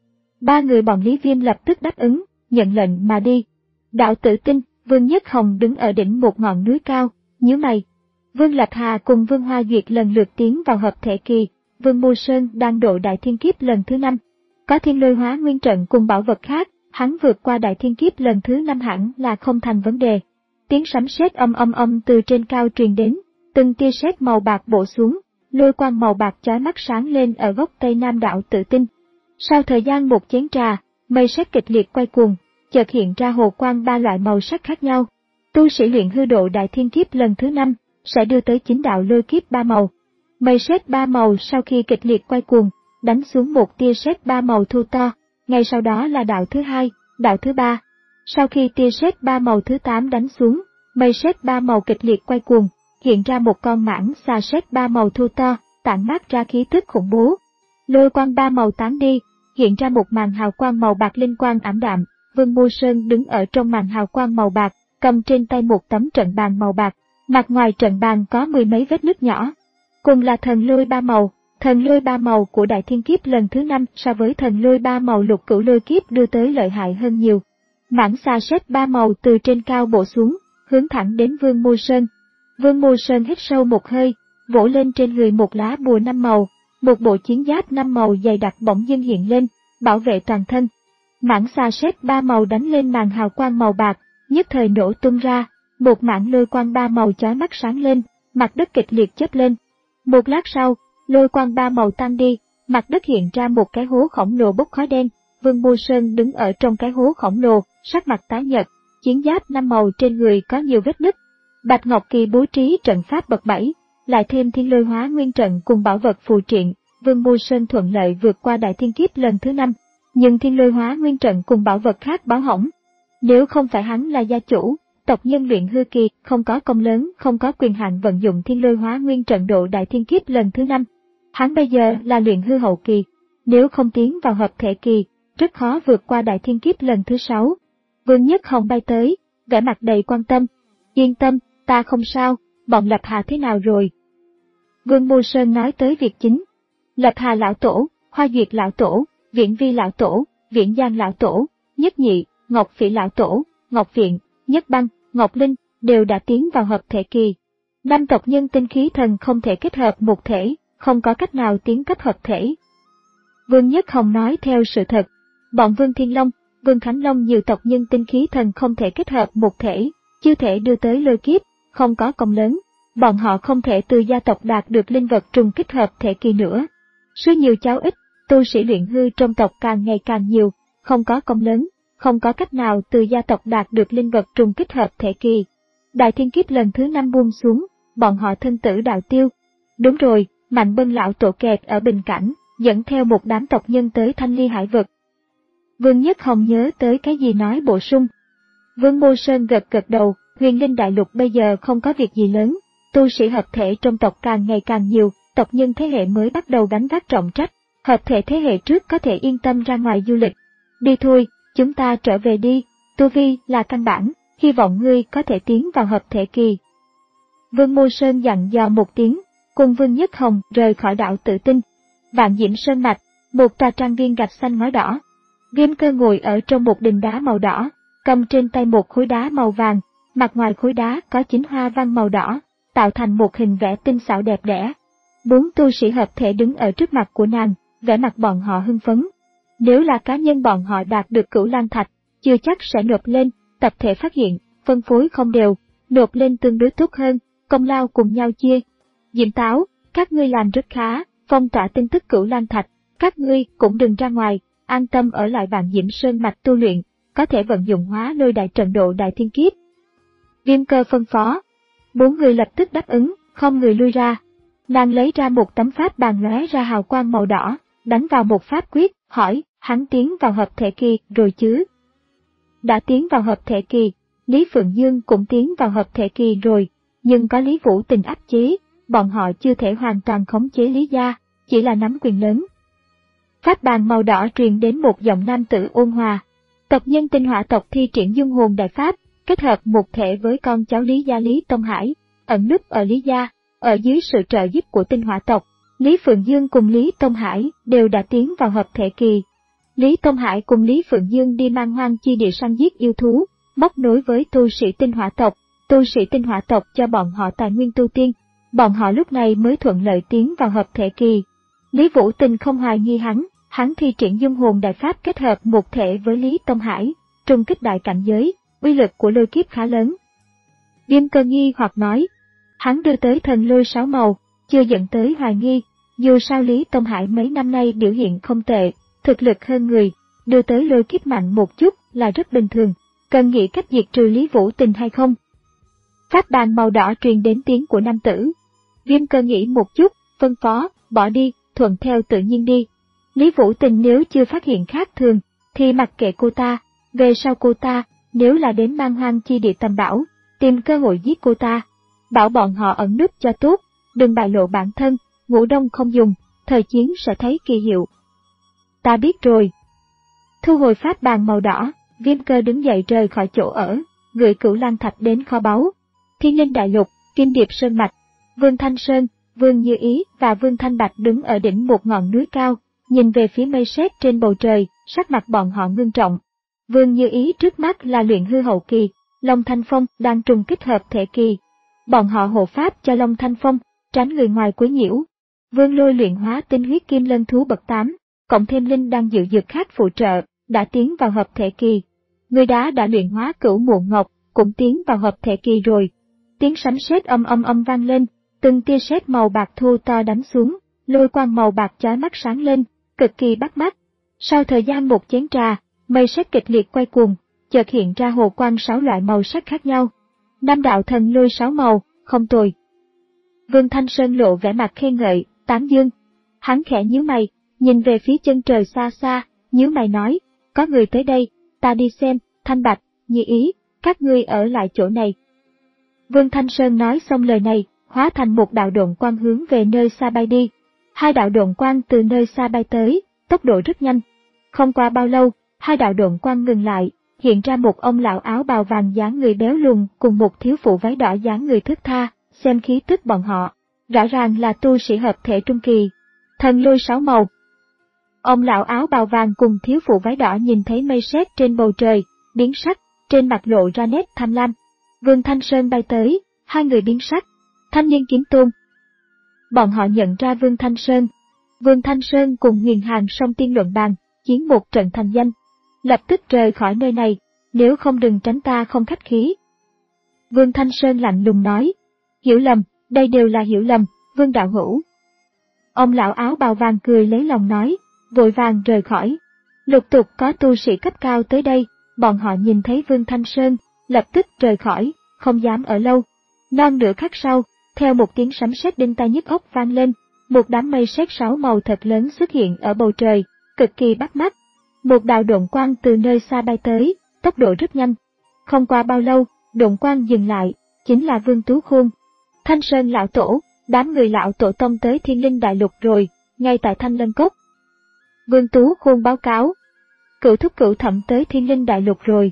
Ba người bọn Lý Viêm lập tức đáp ứng, nhận lệnh mà đi. Đạo Tử Tinh, Vương Nhất Hồng đứng ở đỉnh một ngọn núi cao, nhíu mày. Vương Lập Hà cùng Vương Hoa Duyệt lần lượt tiến vào hợp thể kỳ, Vương Mô Sơn đang độ đại thiên kiếp lần thứ năm. Có thiên lôi hóa nguyên trận cùng bảo vật khác, hắn vượt qua đại thiên kiếp lần thứ năm hẳn là không thành vấn đề. Tiếng sấm sét âm âm âm từ trên cao truyền đến, từng tia sét màu bạc bổ xuống, lôi quang màu bạc chói mắt sáng lên ở góc tây nam Đạo Tử Tinh. Sau thời gian một chén trà, mây sét kịch liệt quay cuồng, chợt hiện ra hồ quang ba loại màu sắc khác nhau. Tu sĩ luyện hư độ đại thiên kiếp lần thứ năm sẽ đưa tới chín đạo lôi kiếp ba màu. Mây sét ba màu sau khi kịch liệt quay cuồng, đánh xuống một tia sét ba màu thu to, ngay sau đó là đạo thứ hai, đạo thứ ba. Sau khi tia sét ba màu thứ tám đánh xuống, mây sét ba màu kịch liệt quay cuồng, hiện ra một con mãng xà sét ba màu thu to, tản mát ra khí tức khủng bố. Lôi quang ba màu tán đi, hiện ra một màn hào quang màu bạc linh quang ảm đạm. Vương Mô Sơn đứng ở trong màn hào quang màu bạc, cầm trên tay một tấm trận bàn màu bạc, mặt ngoài trận bàn có mười mấy vết nứt nhỏ. Cùng là thần lôi ba màu, thần lôi ba màu của đại thiên kiếp lần thứ năm so với thần lôi ba màu lục cửu lôi kiếp đưa tới lợi hại hơn nhiều. Mãng xà sét ba màu từ trên cao bổ xuống, hướng thẳng đến Vương Mô Sơn. Vương Mô Sơn hít sâu một hơi, vỗ lên trên người một lá bùa năm màu, một bộ chiến giáp năm màu dày đặc bỗng dưng hiện lên, bảo vệ toàn thân. Mãng xà sét ba màu đánh lên màn hào quang màu bạc, nhất thời nổ tung ra, một mảng lôi quang ba màu chói mắt sáng lên, mặt đất kịch liệt chớp lên. Một lát sau, lôi quang ba màu tan đi, mặt đất hiện ra một cái hố khổng lồ bốc khói đen. Vương Mô Sơn đứng ở trong cái hố khổng lồ, sắc mặt tái nhợt, chiến giáp năm màu trên người có nhiều vết nứt. Bạch Ngọc Kỳ bố trí trận pháp bậc bảy, lại thêm thiên lôi hóa nguyên trận cùng bảo vật phù triện, Vương Mô Sơn thuận lợi vượt qua đại thiên kiếp lần thứ năm. Nhưng thiên lôi hóa nguyên trận cùng bảo vật khác báo hỏng. Nếu không phải hắn là gia chủ, tộc nhân luyện hư kỳ, không có công lớn, không có quyền hạn vận dụng thiên lôi hóa nguyên trận độ đại thiên kiếp lần thứ năm. Hắn bây giờ là luyện hư hậu kỳ, nếu không tiến vào hợp thể kỳ, rất khó vượt qua đại thiên kiếp lần thứ sáu. Vương Nhất Hồng bay tới, vẻ mặt đầy quan tâm. Yên tâm, ta không sao, bọn Lập Hà thế nào rồi? Vương Mô Sơn nói tới việc chính. Lập Hà lão tổ, Hoa Duyệt lão tổ, Viễn Vi lão tổ, Viễn Giang lão tổ, Nhất Nhị, Ngọc Phỉ lão tổ, Ngọc Viện, Nhất Băng, Ngọc Linh đều đã tiến vào hợp thể kỳ. Năm tộc nhân tinh khí thần không thể kết hợp một thể, không có cách nào tiến cấp hợp thể. Vương Nhất Hồng nói theo sự thật, bọn Vương Thiên Long, Vương Khánh Long nhiều tộc nhân tinh khí thần không thể kết hợp một thể, chưa thể đưa tới lôi kiếp, không có công lớn, bọn họ không thể từ gia tộc đạt được linh vật trùng kích hợp thể kỳ nữa. Số nhiều cháu ít, tu sĩ luyện hư trong tộc càng ngày càng nhiều, không có công lớn, không có cách nào từ gia tộc đạt được linh vật trùng kích hợp thể kỳ. Đại thiên kiếp lần thứ năm buông xuống, bọn họ thân tử đạo tiêu. Đúng rồi, Mạnh Bân lão tổ kẹt ở Bình Cảnh, dẫn theo một đám tộc nhân tới Thanh Ly Hải vực. Vương Nhất Hồng nhớ tới cái gì nói bổ sung. Vương Mô Sơn gật gật đầu, huyền linh đại lục bây giờ không có việc gì lớn, tu sĩ hợp thể trong tộc càng ngày càng nhiều, tộc nhân thế hệ mới bắt đầu gánh vác trọng trách, hợp thể thế hệ trước có thể yên tâm ra ngoài du lịch. Đi thôi, chúng ta trở về đi, tu vi là căn bản, hy vọng ngươi có thể tiến vào hợp thể kỳ. Vương Mô Sơn dặn dò một tiếng, cùng Vương Nhất Hồng rời khỏi đảo Tự Tinh. Vạn Diễm Sơn Mạch, một tòa trang viên gạch xanh ngói đỏ. Viêm Cơ ngồi ở trong một đình đá màu đỏ, cầm trên tay một khối đá màu vàng, mặt ngoài khối đá có chín hoa văn màu đỏ, tạo thành một hình vẽ tinh xảo đẹp đẽ. Bốn tu sĩ hợp thể đứng ở trước mặt của nàng, vẻ mặt bọn họ hưng phấn. Nếu là cá nhân bọn họ đạt được Cửu Lang Thạch, chưa chắc sẽ nộp lên, tập thể phát hiện, phân phối không đều, nộp lên tương đối tốt hơn, công lao cùng nhau chia. Diễm Táo, các ngươi làm rất khá, phong tỏa tin tức Cửu Lang Thạch, các ngươi cũng đừng ra ngoài, an tâm ở lại Vạn Diễm Sơn Mạch tu luyện, có thể vận dụng hóa lôi đại trận độ đại thiên kiếp. Viêm Cơ phân phó. Bốn người lập tức đáp ứng, không người lui ra. Nàng lấy ra một tấm pháp bàn lóe ra hào quang màu đỏ, đánh vào một pháp quyết, hỏi, hắn tiến vào hợp thể kỳ rồi chứ? Đã tiến vào hợp thể kỳ, Lý Phượng Dương cũng tiến vào hợp thể kỳ rồi, nhưng có Lý Vũ Tình áp chế, bọn họ chưa thể hoàn toàn khống chế Lý gia, chỉ là nắm quyền lớn. Pháp bàn màu đỏ truyền đến một giọng nam tử ôn hòa. Tộc nhân Tinh Hỏa tộc thi triển dung hồn đại pháp, kết hợp một thể với con cháu Lý gia Lý Tông Hải, ẩn núp ở Lý gia, ở dưới sự trợ giúp của Tinh Hỏa tộc. Lý Phượng Dương cùng Lý Tông Hải đều đã tiến vào hợp thể kỳ. Lý Tông Hải cùng Lý Phượng Dương đi mang hoang chi địa săn giết yêu thú, móc nối với tu sĩ Tinh Hỏa tộc, tu sĩ Tinh Hỏa tộc cho bọn họ tài nguyên tu tiên, bọn họ lúc này mới thuận lợi tiến vào hợp thể kỳ. Lý Vũ Tình không hoài nghi hắn, hắn thi triển dung hồn đại pháp kết hợp một thể với Lý Tông Hải, trùng kích đại cảnh giới, uy lực của lôi kiếp khá lớn. Viêm Cơ nghi hoặc nói, hắn đưa tới thần lôi sáu màu, chưa dẫn tới hoài nghi, dù sao Lý Tông Hải mấy năm nay biểu hiện không tệ, thực lực hơn người, đưa tới lôi kiếp mạnh một chút là rất bình thường, cần nghĩ cách diệt trừ Lý Vũ Tình hay không. Pháp bàn màu đỏ truyền đến tiếng của nam tử. Viêm Cơ nghĩ một chút, phân phó, bỏ đi, thuận theo tự nhiên đi. Lý Vũ Tình nếu chưa phát hiện khác thường, thì mặc kệ cô ta, về sau cô ta, nếu là đến mang hoang chi địa tầm bảo, tìm cơ hội giết cô ta. Bảo bọn họ ẩn núp cho tốt, đừng bại lộ bản thân, ngủ đông không dùng, thời chiến sẽ thấy kỳ hiệu. Ta biết rồi. Thu hồi pháp bàn màu đỏ, Viêm Cơ đứng dậy rời khỏi chỗ ở, gửi Cửu Lang Thạch đến kho báu. Thiên Linh Đại Lục, Kim Điệp Sơn Mạch, Vương Thanh Sơn, Vương Như Ý và Vương Thanh Bạch đứng ở đỉnh một ngọn núi cao, nhìn về phía mây sét trên bầu trời, sắc mặt bọn họ ngưng trọng. Vương Như Ý trước mắt là luyện hư hậu kỳ, Long Thanh Phong đang trùng kích hợp thể kỳ. Bọn họ hộ pháp cho Long Thanh Phong, tránh người ngoài quấy nhiễu. Vương Lôi luyện hóa tinh huyết kim lân thú bậc tám, cộng thêm linh đang dự dược khác phụ trợ, đã tiến vào hợp thể kỳ. Người đá đã luyện hóa Cửu Muộn Ngọc, cũng tiến vào hợp thể kỳ rồi. Tiếng sấm sét âm âm âm vang lên, từng tia sét màu bạc thô to đánh xuống, lôi quang màu bạc chói mắt sáng lên, cực kỳ bắt mắt. Sau thời gian một chén trà, mây sét kịch liệt quay cuồng, chợt hiện ra hồ quang sáu loại màu sắc khác nhau. Năm đạo thần lôi sáu màu, không tồi. Vương Thanh Sơn lộ vẻ mặt khen ngợi, tán dương. Hắn khẽ nhíu mày, nhìn về phía chân trời xa xa, nhíu mày nói, có người tới đây, ta đi xem. Thanh Bạch, Như Ý, các ngươi ở lại chỗ này. Vương Thanh Sơn nói xong lời này, hóa thành một đạo độn quang hướng về nơi xa bay đi. Hai đạo độn quang từ nơi xa bay tới, tốc độ rất nhanh. Không qua bao lâu, hai đạo độn quang ngừng lại, hiện ra một ông lão áo bào vàng dáng người béo lùn cùng một thiếu phụ váy đỏ dáng người thướt tha, xem khí tức bọn họ, rõ ràng là tu sĩ hợp thể trung kỳ. Thần lôi sáu màu. Ông lão áo bào vàng cùng thiếu phụ váy đỏ nhìn thấy mây sét trên bầu trời, biến sắc, trên mặt lộ ra nét tham lam. Vương Thanh Sơn bay tới, hai người biến sắc. Thanh Niên Kiếm Tôn. Bọn họ nhận ra Vương Thanh Sơn. Vương Thanh Sơn cùng Huyền Hàng song tiên luận bàn, chiến một trận thành danh. Lập tức rời khỏi nơi này, nếu không đừng tránh ta không khách khí. Vương Thanh Sơn lạnh lùng nói. Hiểu lầm, đây đều là hiểu lầm, Vương đạo hữu. Ông lão áo bào vàng cười lấy lòng nói, vội vàng rời khỏi. Lục tục có tu sĩ cấp cao tới đây, bọn họ nhìn thấy Vương Thanh Sơn, lập tức rời khỏi, không dám ở lâu. Non nửa khắc sau, theo một tiếng sấm sét đinh tai nhức óc vang lên, một đám mây sét sáu màu thật lớn xuất hiện ở bầu trời, cực kỳ bắt mắt. Một đạo độn quang từ nơi xa bay tới, tốc độ rất nhanh. Không qua bao lâu, độn quang dừng lại, chính là Vương Tú Khuôn. Thanh Sơn lão tổ, đám người lão tổ tông tới Thiên Linh Đại Lục rồi, ngay tại Thanh Lân Cốc. Vương Tú Khuôn báo cáo, cửu thúc cửu thẩm tới Thiên Linh Đại Lục rồi.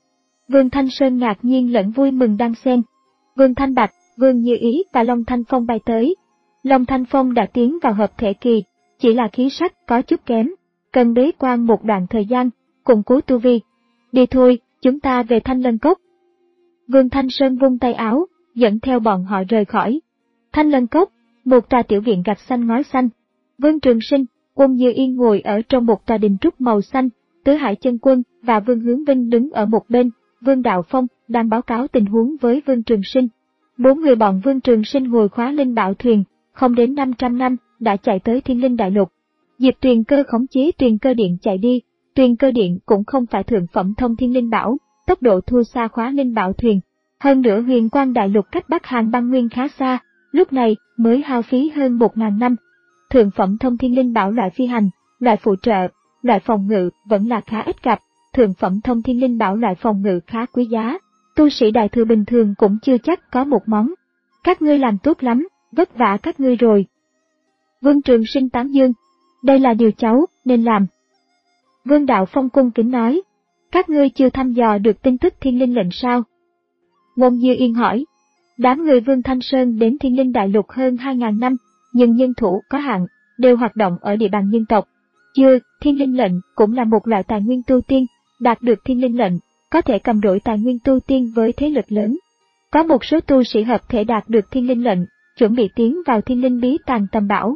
Vương Thanh Sơn ngạc nhiên lẫn vui mừng đan xen. Vương Thanh Bạch, Vương Như Ý và Long Thanh Phong bay tới. Long Thanh Phong đã tiến vào hợp thể kỳ, chỉ là khí sắc có chút kém, cần bế quan một đoạn thời gian, củng cố tu vi. Đi thôi, chúng ta về Thanh Lân Cốc. Vương Thanh Sơn vung tay áo, dẫn theo bọn họ rời khỏi. Thanh Lân Cốc, một tòa tiểu viện gạch xanh ngói xanh. Vương Trường Sinh, Uông Như Yên ngồi ở trong một tòa đình trúc màu xanh, Tứ Hải Chân Quân và Vương Hướng Vinh đứng ở một bên, Vương Đạo Phong đang báo cáo tình huống với Vương Trường Sinh. Bốn người bọn Vương Trường Sinh ngồi khóa linh bảo thuyền, không đến năm trăm năm, đã chạy tới Thiên Linh Đại Lục. Diệp Tuyền Cơ khống chế Tuyền Cơ Điện chạy đi, Tuyền Cơ Điện cũng không phải thượng phẩm thông thiên linh bảo, tốc độ thua xa khóa linh bảo thuyền. Hơn nữa Huyền Quang Đại Lục cách Bắc Hàn băng nguyên khá xa, lúc này mới hao phí hơn một ngàn năm. Thượng phẩm thông thiên linh bảo loại phi hành, loại phụ trợ, loại phòng ngự vẫn là khá ít gặp, thượng phẩm thông thiên linh bảo loại phòng ngự khá quý giá, tu sĩ đại thừa bình thường cũng chưa chắc có một món. Các ngươi làm tốt lắm, vất vả các ngươi rồi. Vương Trường Sinh tán dương, đây là điều cháu nên làm. Vương Đạo Phong cung kính nói, các ngươi chưa thăm dò được tin tức Thiên Linh lệnh sao? Ngôn Như Yên hỏi, đám người Vương Thanh Sơn đến Thiên Linh Đại Lục hơn hai ngàn năm, nhưng nhân thủ có hạn, đều hoạt động ở địa bàn nhân tộc. Chưa, Thiên Linh lệnh cũng là một loại tài nguyên tu tiên, đạt được Thiên Linh lệnh, có thể cầm đổi tài nguyên tu tiên với thế lực lớn. Có một số tu sĩ hợp thể đạt được Thiên Linh lệnh, chuẩn bị tiến vào Thiên Linh bí tàng tầm bảo.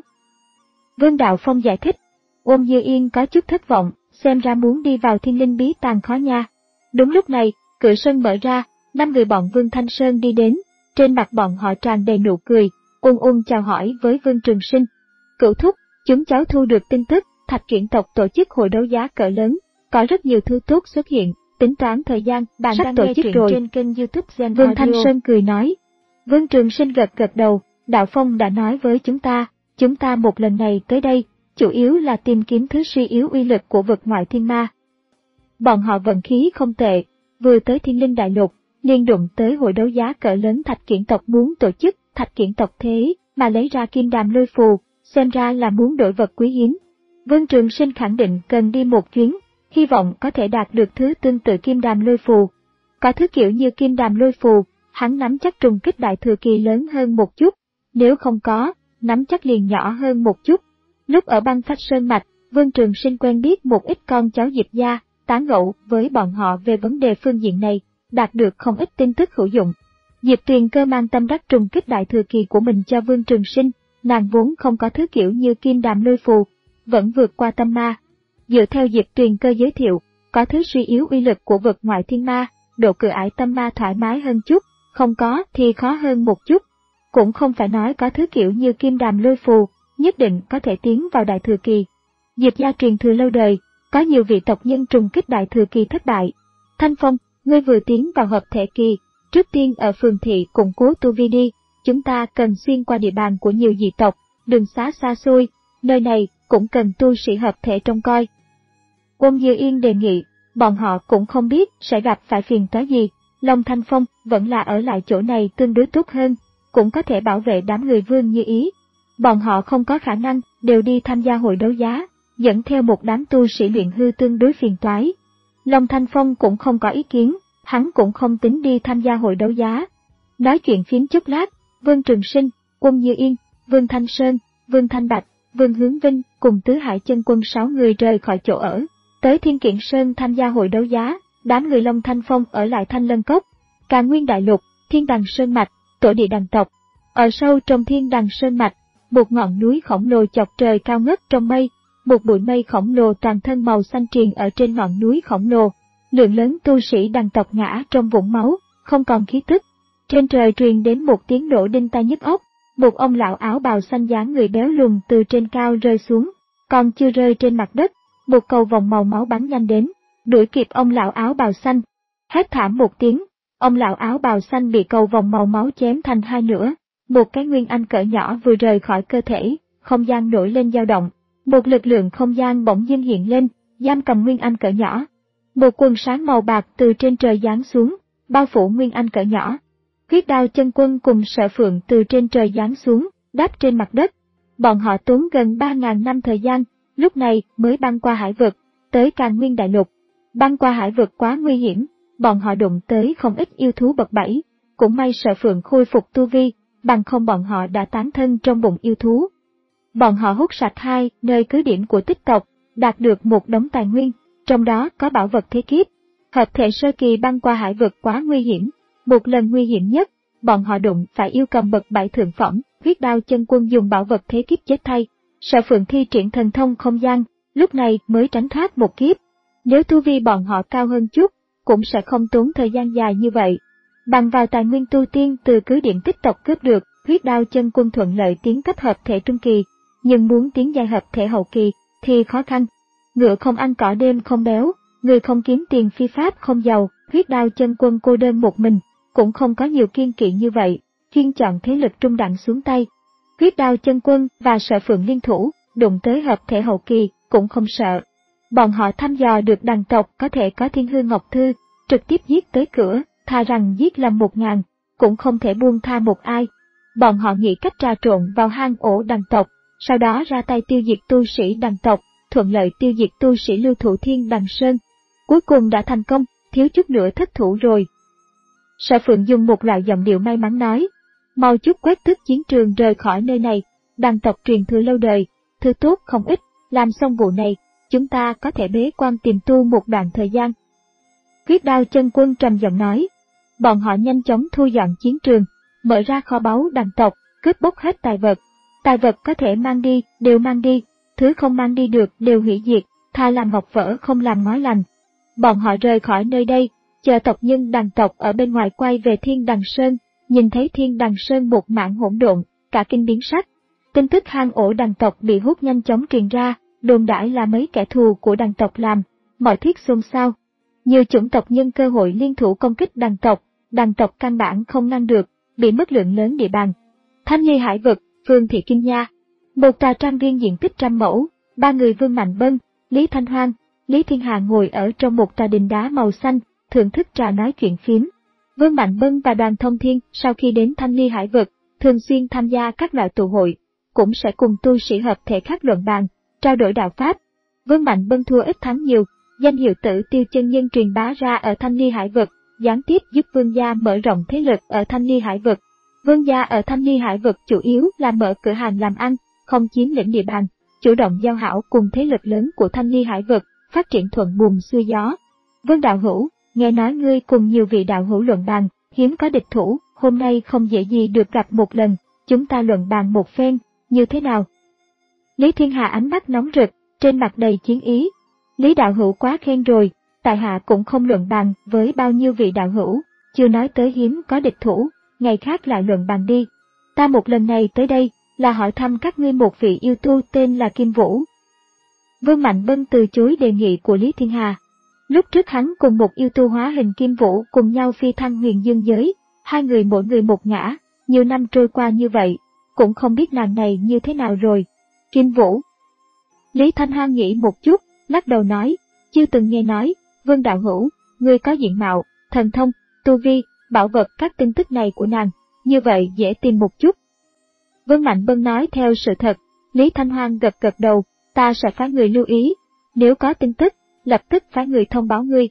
Vương Đạo Phong giải thích, Ôn Như Yên có chút thất vọng, xem ra muốn đi vào Thiên Linh bí tàng khó nha. Đúng lúc này, cửa sân mở ra, năm người bọn Vương Thanh Sơn đi đến, trên mặt bọn họ tràn đầy nụ cười, ung ung chào hỏi với Vương Trường Sinh. Cửu thúc, chúng cháu thu được tin tức, Thạch Kiển tộc tổ chức hội đấu giá cỡ lớn, có rất nhiều thứ tốt xuất hiện, tính toán thời gian, bạn đang tổ chức rồi. Trên kênh YouTube Gen Vương Thanh Sơn cười nói. Vương Trường Sinh gật gật đầu, Đạo Phong đã nói với chúng ta, chúng ta một lần này tới đây, chủ yếu là tìm kiếm thứ suy yếu uy lực của vực ngoại thiên ma. Bọn họ vận khí không tệ, vừa tới Thiên Linh Đại Lục, liên đụng tới hội đấu giá cỡ lớn Thạch Kiển tộc muốn tổ chức, Thạch Kiển tộc thế mà lấy ra kim đàm lôi phù, xem ra là muốn đổi vật quý hiếm. Vương Trường Sinh khẳng định cần đi một chuyến, hy vọng có thể đạt được thứ tương tự kim đàm lôi phù. Có thứ kiểu như kim đàm lôi phù, hắn nắm chắc trùng kích đại thừa kỳ lớn hơn một chút, nếu không có, nắm chắc liền nhỏ hơn một chút. Lúc ở băng phách sơn mạch, Vương Trường Sinh quen biết một ít con cháu Diệp gia, tán gẫu với bọn họ về vấn đề phương diện này, đạt được không ít tin tức hữu dụng. Diệp Tuyền Cơ mang tâm đắc trùng kích đại thừa kỳ của mình cho Vương Trường Sinh, nàng vốn không có thứ kiểu như kim đàm lôi phù, vẫn vượt qua tâm ma. Dựa theo Diệp Tuyền Cơ giới thiệu, có thứ suy yếu uy lực của vực ngoại thiên ma, độ cửa ải tâm ma thoải mái hơn chút, không có thì khó hơn một chút. Cũng không phải nói có thứ kiểu như kim đàm lôi phù, nhất định có thể tiến vào đại thừa kỳ. Diệp gia truyền thừa lâu đời, có nhiều vị tộc nhân trùng kích đại thừa kỳ thất bại. Thanh Phong, ngươi vừa tiến vào hợp thể kỳ, trước tiên ở phường thị củng cố tu vi đi, chúng ta cần xuyên qua địa bàn của nhiều dị tộc, đường xá xa xôi, nơi này cũng cần tu sĩ hợp thể trông coi. Ôn Như Yên đề nghị, bọn họ cũng không biết sẽ gặp phải phiền toái gì, Long Thanh Phong vẫn là ở lại chỗ này tương đối tốt hơn, cũng có thể bảo vệ đám người Vương Như Ý. Bọn họ không có khả năng đều đi tham gia hội đấu giá, dẫn theo một đám tu sĩ luyện hư tương đối phiền toái. Long Thanh Phong cũng không có ý kiến, hắn cũng không tính đi tham gia hội đấu giá. Nói chuyện phiếm chốc lát, Vương Trường Sinh, Ôn Như Yên, Vương Thanh Sơn, Vương Thanh Bạch, Vương Hướng Vinh cùng Tứ Hải Chân Quân sáu người rời khỏi chỗ ở, tới Thiên Kiện Sơn tham gia hội đấu giá. Đám người Long Thanh Phong ở lại Thanh Lân Cốc, Càn Nguyên Đại Lục, Thiên Đằng Sơn Mạch, tổ địa đằng tộc. Ở sâu trong Thiên Đằng Sơn Mạch, một ngọn núi khổng lồ chọc trời cao ngất trong mây, một bụi mây khổng lồ toàn thân màu xanh triền ở trên ngọn núi khổng lồ. Lượng lớn tu sĩ đằng tộc ngã trong vũng máu, không còn khí tức. Trên trời truyền đến một tiếng nổ đinh tai nhức óc, một ông lão áo bào xanh dáng người béo lùn từ trên cao rơi xuống, còn chưa rơi trên mặt đất, một cầu vồng màu máu bắn nhanh đến, đuổi kịp ông lão áo bào xanh. Hét thảm một tiếng, ông lão áo bào xanh bị cầu vồng màu máu chém thành hai nửa, một cái nguyên anh cỡ nhỏ vừa rời khỏi cơ thể, không gian nổi lên dao động, một lực lượng không gian bỗng dưng hiện lên, giam cầm nguyên anh cỡ nhỏ. Một quần sáng màu bạc từ trên trời giáng xuống, bao phủ nguyên anh cỡ nhỏ. Huyết Đao Chân Quân cùng Sở Phượng từ trên trời giáng xuống, đáp trên mặt đất. Bọn họ tốn gần ba ngàn năm thời gian, lúc này mới băng qua hải vực, tới Càn Nguyên Đại Lục. Băng qua hải vực quá nguy hiểm, bọn họ đụng tới không ít yêu thú bậc bảy. Cũng may Sở Phượng khôi phục tu vi, bằng không bọn họ đã tán thân trong bụng yêu thú. Bọn họ hút sạch hai nơi cứ điểm của tích tộc, đạt được một đống tài nguyên, trong đó có bảo vật thế kiếp. Hợp thể sơ kỳ băng qua hải vực quá nguy hiểm. Một lần nguy hiểm nhất, bọn họ đụng phải yêu cầm bậc bảy thượng phẩm, Huyết Đao Chân Quân dùng bảo vật thế kiếp chết thay. Sở Phượng thi triển thần thông không gian, lúc này mới tránh thoát một kiếp. Nếu tu vi bọn họ cao hơn chút, cũng sẽ không tốn thời gian dài như vậy. Bằng vào tài nguyên tu tiên từ cứ điểm tích tộc cướp được, Huyết Đao Chân Quân thuận lợi tiến cấp hợp thể trung kỳ, nhưng muốn tiến giai hợp thể hậu kỳ thì khó khăn. Ngựa không ăn cỏ đêm không béo, người không kiếm tiền phi pháp không giàu, Huyết Đao Chân Quân cô đơn một mình, cũng không có nhiều kiên kỵ như vậy, chuyên chọn thế lực trung đẳng xuống tay. Huyết Đao Chân Quân và Sở Phượng liên thủ, đụng tới hợp thể hậu kỳ, cũng không sợ. Bọn họ thăm dò được đàn tộc có thể có Thiên Hư Ngọc Thư, trực tiếp giết tới cửa, thà rằng giết lầm một ngàn, cũng không thể buông tha một ai. Bọn họ nghĩ cách trà trộn vào hang ổ đàn tộc, sau đó ra tay tiêu diệt tu sĩ đàn tộc, thuận lợi tiêu diệt tu sĩ Lưu Thủ Thiên Đằng Sơn. Cuối cùng đã thành công, thiếu chút nữa thất thủ rồi. Sở Phượng dùng một loại giọng điệu may mắn nói, mau chút quét tước chiến trường rời khỏi nơi này, đàn tộc truyền thừa lâu đời, thứ tốt không ít, làm xong vụ này, chúng ta có thể bế quan tìm tu một đoạn thời gian. Huyết Đao Chân Quân trầm giọng nói, bọn họ nhanh chóng thu dọn chiến trường, mở ra kho báu đàn tộc, cướp bóc hết tài vật. Tài vật có thể mang đi, đều mang đi, thứ không mang đi được đều hủy diệt, thà làm ngọc vỡ không làm ngói lành. Bọn họ rời khỏi nơi đây, chờ tộc nhân đàn tộc ở bên ngoài quay về Thiên Đằng Sơn, nhìn thấy Thiên Đằng Sơn một mảng hỗn độn, cả kinh biến sắc. Tin tức hang ổ đàn tộc bị hút nhanh chóng truyền ra, đồn đãi là mấy kẻ thù của đàn tộc làm, mọi thuyết xôn xao. Nhiều chủng tộc nhân cơ hội liên thủ công kích đàn tộc, đàn tộc căn bản không ngăn được, bị mất lượng lớn địa bàn. Thanh Nhi Hải Vực, Vương Thị Kim Nha. Một tòa trang viên diện tích trăm mẫu, ba người Vương Mạnh Bân, Lý Thanh Hoang, Lý Thiên Hà ngồi ở trong một tòa đình đá màu xanh, thưởng thức trà nói chuyện phím. Vương Mạnh Bân và Đoàn Thông Thiên sau khi đến Thanh Nhi Hải Vực, thường xuyên tham gia các loại tụ hội, cũng sẽ cùng tu sĩ hợp thể khác luận bàn, trao đổi đạo pháp. Vương Mạnh Bân thua ít thắng nhiều, danh hiệu Tử Tiêu chân nhân truyền bá ra ở Thanh Nhi Hải Vực, gián tiếp giúp Vương gia mở rộng thế lực ở Thanh Nhi Hải Vực. Vương gia ở Thanh Nhi Hải Vực chủ yếu là mở cửa hàng làm ăn, không chiếm lĩnh địa bàn, chủ động giao hảo cùng thế lực lớn của Thanh Nhi Hải Vực, phát triển thuận buồm xuôi gió. Vương đạo hữu, nghe nói ngươi cùng nhiều vị đạo hữu luận bàn, hiếm có địch thủ, hôm nay không dễ gì được gặp một lần, chúng ta luận bàn một phen, như thế nào? Lý Thiên Hà ánh mắt nóng rực, trên mặt đầy chiến ý. Lý đạo hữu quá khen rồi, tại hạ cũng không luận bàn với bao nhiêu vị đạo hữu, chưa nói tới hiếm có địch thủ, ngày khác lại luận bàn đi. Ta một lần này tới đây, là hỏi thăm các ngươi một vị yêu tu tên là Kim Vũ. Vương Mạnh Bân từ chối đề nghị của Lý Thiên Hà. Lúc trước hắn cùng một yêu tu hóa hình Kim Vũ cùng nhau phi thăng huyền dương giới, hai người mỗi người một ngã, nhiều năm trôi qua như vậy, cũng không biết nàng này như thế nào rồi. Kim Vũ. Lý Thanh Hoang nghĩ một chút, lắc đầu nói, chưa từng nghe nói, Vương đạo hữu, ngươi có diện mạo, thần thông, tu vi, bảo vật các tin tức này của nàng, như vậy dễ tìm một chút. Vương Mạnh Bân nói theo sự thật, Lý Thanh Hoang gật gật đầu, ta sẽ phái người lưu ý, nếu có tin tức, lập tức phái người thông báo ngươi.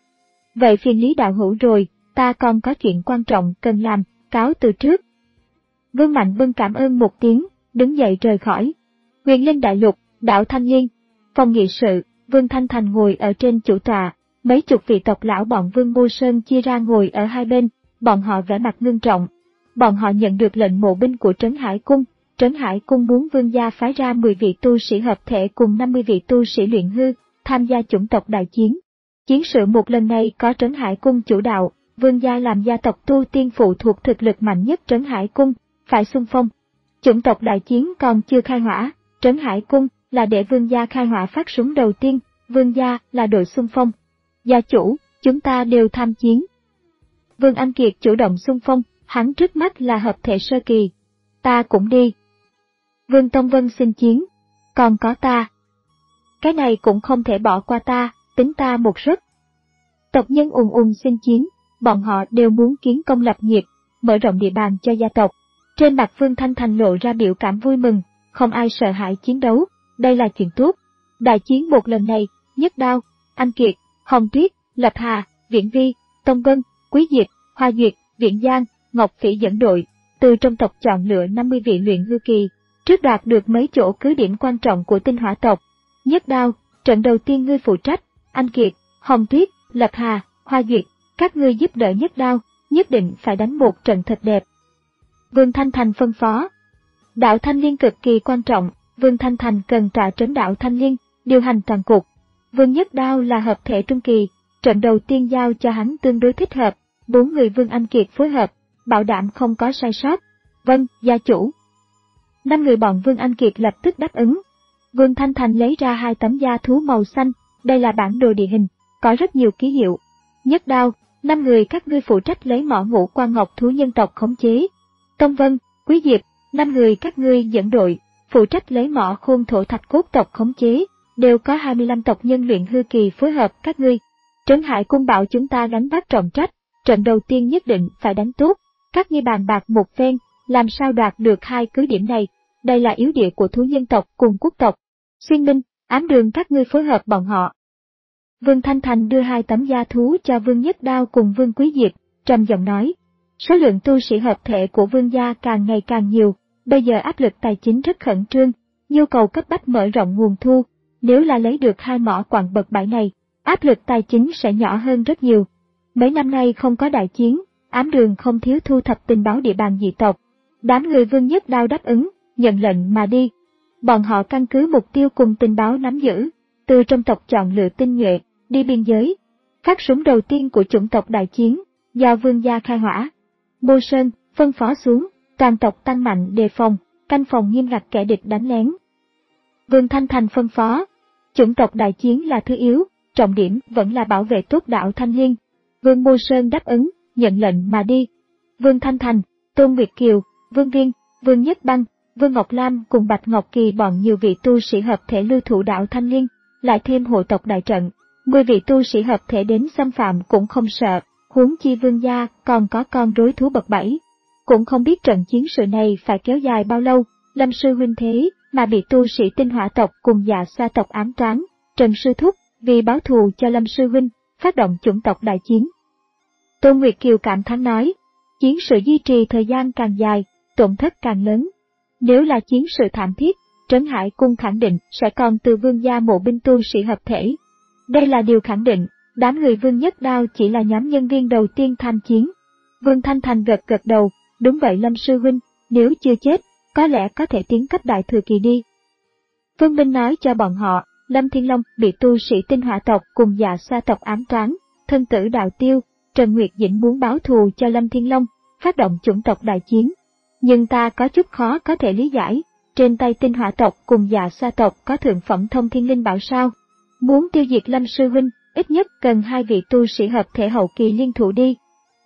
Vậy phiền Lý đạo hữu rồi, ta còn có chuyện quan trọng cần làm, cáo từ trước. Vương Mạnh Bân cảm ơn một tiếng, đứng dậy rời khỏi. Huyền Linh Đại Lục, đảo Thanh Liên, phòng nghị sự, Vương Thanh Thành ngồi ở trên chủ tọa, mấy chục vị tộc lão bọn Vương Mô Sơn chia ra ngồi ở hai bên, bọn họ vẻ mặt ngưng trọng. Bọn họ nhận được lệnh mộ binh của Trấn Hải Cung, Trấn Hải Cung muốn Vương gia phái ra mười vị tu sĩ hợp thể cùng năm mươi vị tu sĩ luyện hư, tham gia chủng tộc đại chiến. Chiến sự một lần này có Trấn Hải Cung chủ đạo, Vương gia làm gia tộc tu tiên phụ thuộc thực lực mạnh nhất Trấn Hải Cung, phải xung phong. Chủng tộc đại chiến còn chưa khai hỏa, Trấn Hải Cung là để vương gia khai hỏa phát súng đầu tiên, vương gia là đội xung phong. Gia chủ, chúng ta đều tham chiến. Vương Anh Kiệt chủ động xung phong, hắn trước mắt là hợp thể sơ kỳ. Ta cũng đi. Vương Tông Vân xin chiến. Còn có ta. Cái này cũng không thể bỏ qua ta, tính ta một suất. Tộc nhân ùn ùn xin chiến, bọn họ đều muốn kiến công lập nghiệp, mở rộng địa bàn cho gia tộc. Trên mặt Vương Thanh Thành lộ ra biểu cảm vui mừng, không ai sợ hãi chiến đấu, đây là chuyện tốt. Đại chiến một lần này, Nhất Đao, Anh Kiệt, Hồng Tuyết, Lập Hà, Viễn Vi, Tông Vân, Quý Diệp, Hoa Duyệt, Viễn Giang, Ngọc Phỉ dẫn đội, từ trong tộc chọn lựa năm mươi vị luyện hư kỳ, trước đoạt được mấy chỗ cứ điểm quan trọng của tinh hỏa tộc. Nhất Đao, trận đầu tiên ngươi phụ trách, Anh Kiệt, Hồng Tuyết, Lập Hà, Hoa Duyệt, các ngươi giúp đỡ Nhất Đao, nhất định phải đánh một trận thật đẹp. Vương Thanh Thành phân phó. Đạo Thanh Liên cực kỳ quan trọng, Vương Thanh Thành cần tọa trấn đạo Thanh Liên, điều hành toàn cục. Vương Nhất Đao là hợp thể trung kỳ, trận đầu tiên giao cho hắn tương đối thích hợp, bốn người Vương Anh Kiệt phối hợp, bảo đảm không có sai sót. Vâng, gia chủ. Năm người bọn Vương Anh Kiệt lập tức đáp ứng. Vương Thanh Thành lấy ra hai tấm da thú màu xanh, đây là bản đồ địa hình, có rất nhiều ký hiệu. Nhất Đao, năm người các ngươi phụ trách lấy mỏ ngũ quan ngọc thú nhân tộc khống chế. Tông Vân, Quý Diệp, năm người các ngươi dẫn đội, phụ trách lấy mỏ khôn thổ thạch cốt tộc khống chế, đều có hai mươi lăm tộc nhân luyện hư kỳ phối hợp các ngươi. Trấn Hải Cung bảo chúng ta gánh vác trọng trách, trận đầu tiên nhất định phải đánh tốt, các ngươi bàn bạc một phen, làm sao đoạt được hai cứ điểm này, đây là yếu địa của thú nhân tộc cùng quốc tộc. Xuyên Minh, Ám Đường các ngươi phối hợp bọn họ. Vương Thanh Thành đưa hai tấm da thú cho Vương Nhất Đao cùng Vương Quý Diệp, trầm giọng nói. Số lượng tu sĩ hợp thể của Vương gia càng ngày càng nhiều, bây giờ áp lực tài chính rất khẩn trương, nhu cầu cấp bách mở rộng nguồn thu, nếu là lấy được hai mỏ quặng bậc bảy này, áp lực tài chính sẽ nhỏ hơn rất nhiều. Mấy năm nay không có đại chiến, Ám Đường không thiếu thu thập tình báo địa bàn dị tộc. Đám người Vương Nhất Đao đáp ứng, nhận lệnh mà đi. Bọn họ căn cứ mục tiêu cùng tình báo nắm giữ, từ trong tộc chọn lựa tinh nhuệ, đi biên giới. Phát súng đầu tiên của chủng tộc đại chiến, do Vương gia khai hỏa. Bô Sơn, phân phó xuống, toàn tộc tăng mạnh đề phòng, canh phòng nghiêm ngặt kẻ địch đánh lén. Vương Thanh Thành phân phó, chủng tộc đại chiến là thứ yếu, trọng điểm vẫn là bảo vệ tốt đạo Thanh Liên. Vương Bô Sơn đáp ứng, nhận lệnh mà đi. Vương Thanh Thành, Tôn Nguyệt Kiều, Vương Viên, Vương Nhất Băng, Vương Ngọc Lam cùng Bạch Ngọc Kỳ bọn nhiều vị tu sĩ hợp thể lưu thủ đạo Thanh Liên, lại thêm hộ tộc đại trận, mười vị tu sĩ hợp thể đến xâm phạm cũng không sợ, huống chi Vương gia còn có con rối thú bậc bảy. Cũng không biết trận chiến sự này phải kéo dài bao lâu, Lâm sư huynh thế mà bị tu sĩ tinh hỏa tộc cùng Dạ Xoa tộc ám toán, Trần sư thúc vì báo thù cho Lâm sư huynh, phát động chủng tộc đại chiến. Tôn Nguyệt Kiều cảm thán nói, chiến sự duy trì thời gian càng dài, tổn thất càng lớn. Nếu là chiến sự thảm thiết, Trấn Hải Cung khẳng định sẽ còn từ Vương gia mộ binh tu sĩ hợp thể. Đây là điều khẳng định, đám người Vương Nhất Đao chỉ là nhóm nhân viên đầu tiên tham chiến. Vương Thanh Thành gật gật đầu, đúng vậy Lâm sư huynh, nếu chưa chết, có lẽ có thể tiến cấp đại thừa kỳ đi. Vương Minh nói cho bọn họ, Lâm Thiên Long bị tu sĩ tinh hỏa tộc cùng Dạ Xoa tộc ám toán, thân tử đạo tiêu, Trần Nguyệt Dĩnh muốn báo thù cho Lâm Thiên Long, phát động chủng tộc đại chiến. Nhưng ta có chút khó có thể lý giải, trên tay tinh hỏa tộc cùng Dạ Xoa tộc có thượng phẩm thông thiên linh bảo sao? Muốn tiêu diệt Lâm sư huynh, ít nhất cần hai vị tu sĩ hợp thể hậu kỳ liên thủ đi.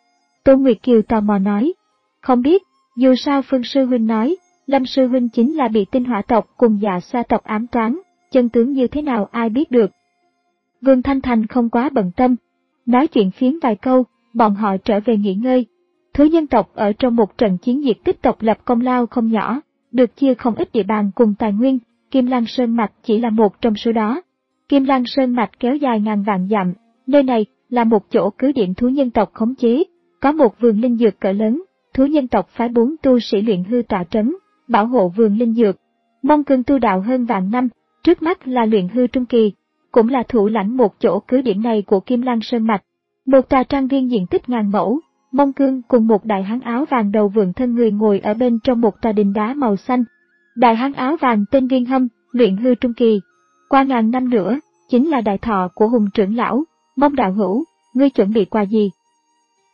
Tôn Nguyệt Kiều tò mò nói, không biết, dù sao Phương sư huynh nói, Lâm sư huynh chính là bị tinh hỏa tộc cùng Dạ Xoa tộc ám toán, chân tướng như thế nào ai biết được. Vương Thanh Thành không quá bận tâm, nói chuyện phiếm vài câu, bọn họ trở về nghỉ ngơi. Thú nhân tộc ở trong một trận chiến diệt tích tộc lập công lao không nhỏ, được chia không ít địa bàn cùng tài nguyên, Kim Lan Sơn Mạch chỉ là một trong số đó. Kim Lan Sơn Mạch kéo dài ngàn vạn dặm, nơi này là một chỗ cứ điểm thú nhân tộc khống chế, có một vườn linh dược cỡ lớn, thú nhân tộc phái bốn tu sĩ luyện hư tọa trấn, bảo hộ vườn linh dược. Mông Cương tu đạo hơn vạn năm, trước mắt là luyện hư trung kỳ, cũng là thủ lãnh một chỗ cứ điểm này của Kim Lan Sơn Mạch. Một tòa trang viên diện tích ngàn mẫu, Mông Cương cùng một đại hán áo vàng đầu vượng thân người ngồi ở bên trong một tòa đình đá màu xanh. Đại hán áo vàng tên Viên Hâm, luyện hư trung kỳ. Qua ngàn năm nữa, chính là đại thọ của Hùng trưởng lão, Mông đạo hữu, ngươi chuẩn bị quà gì?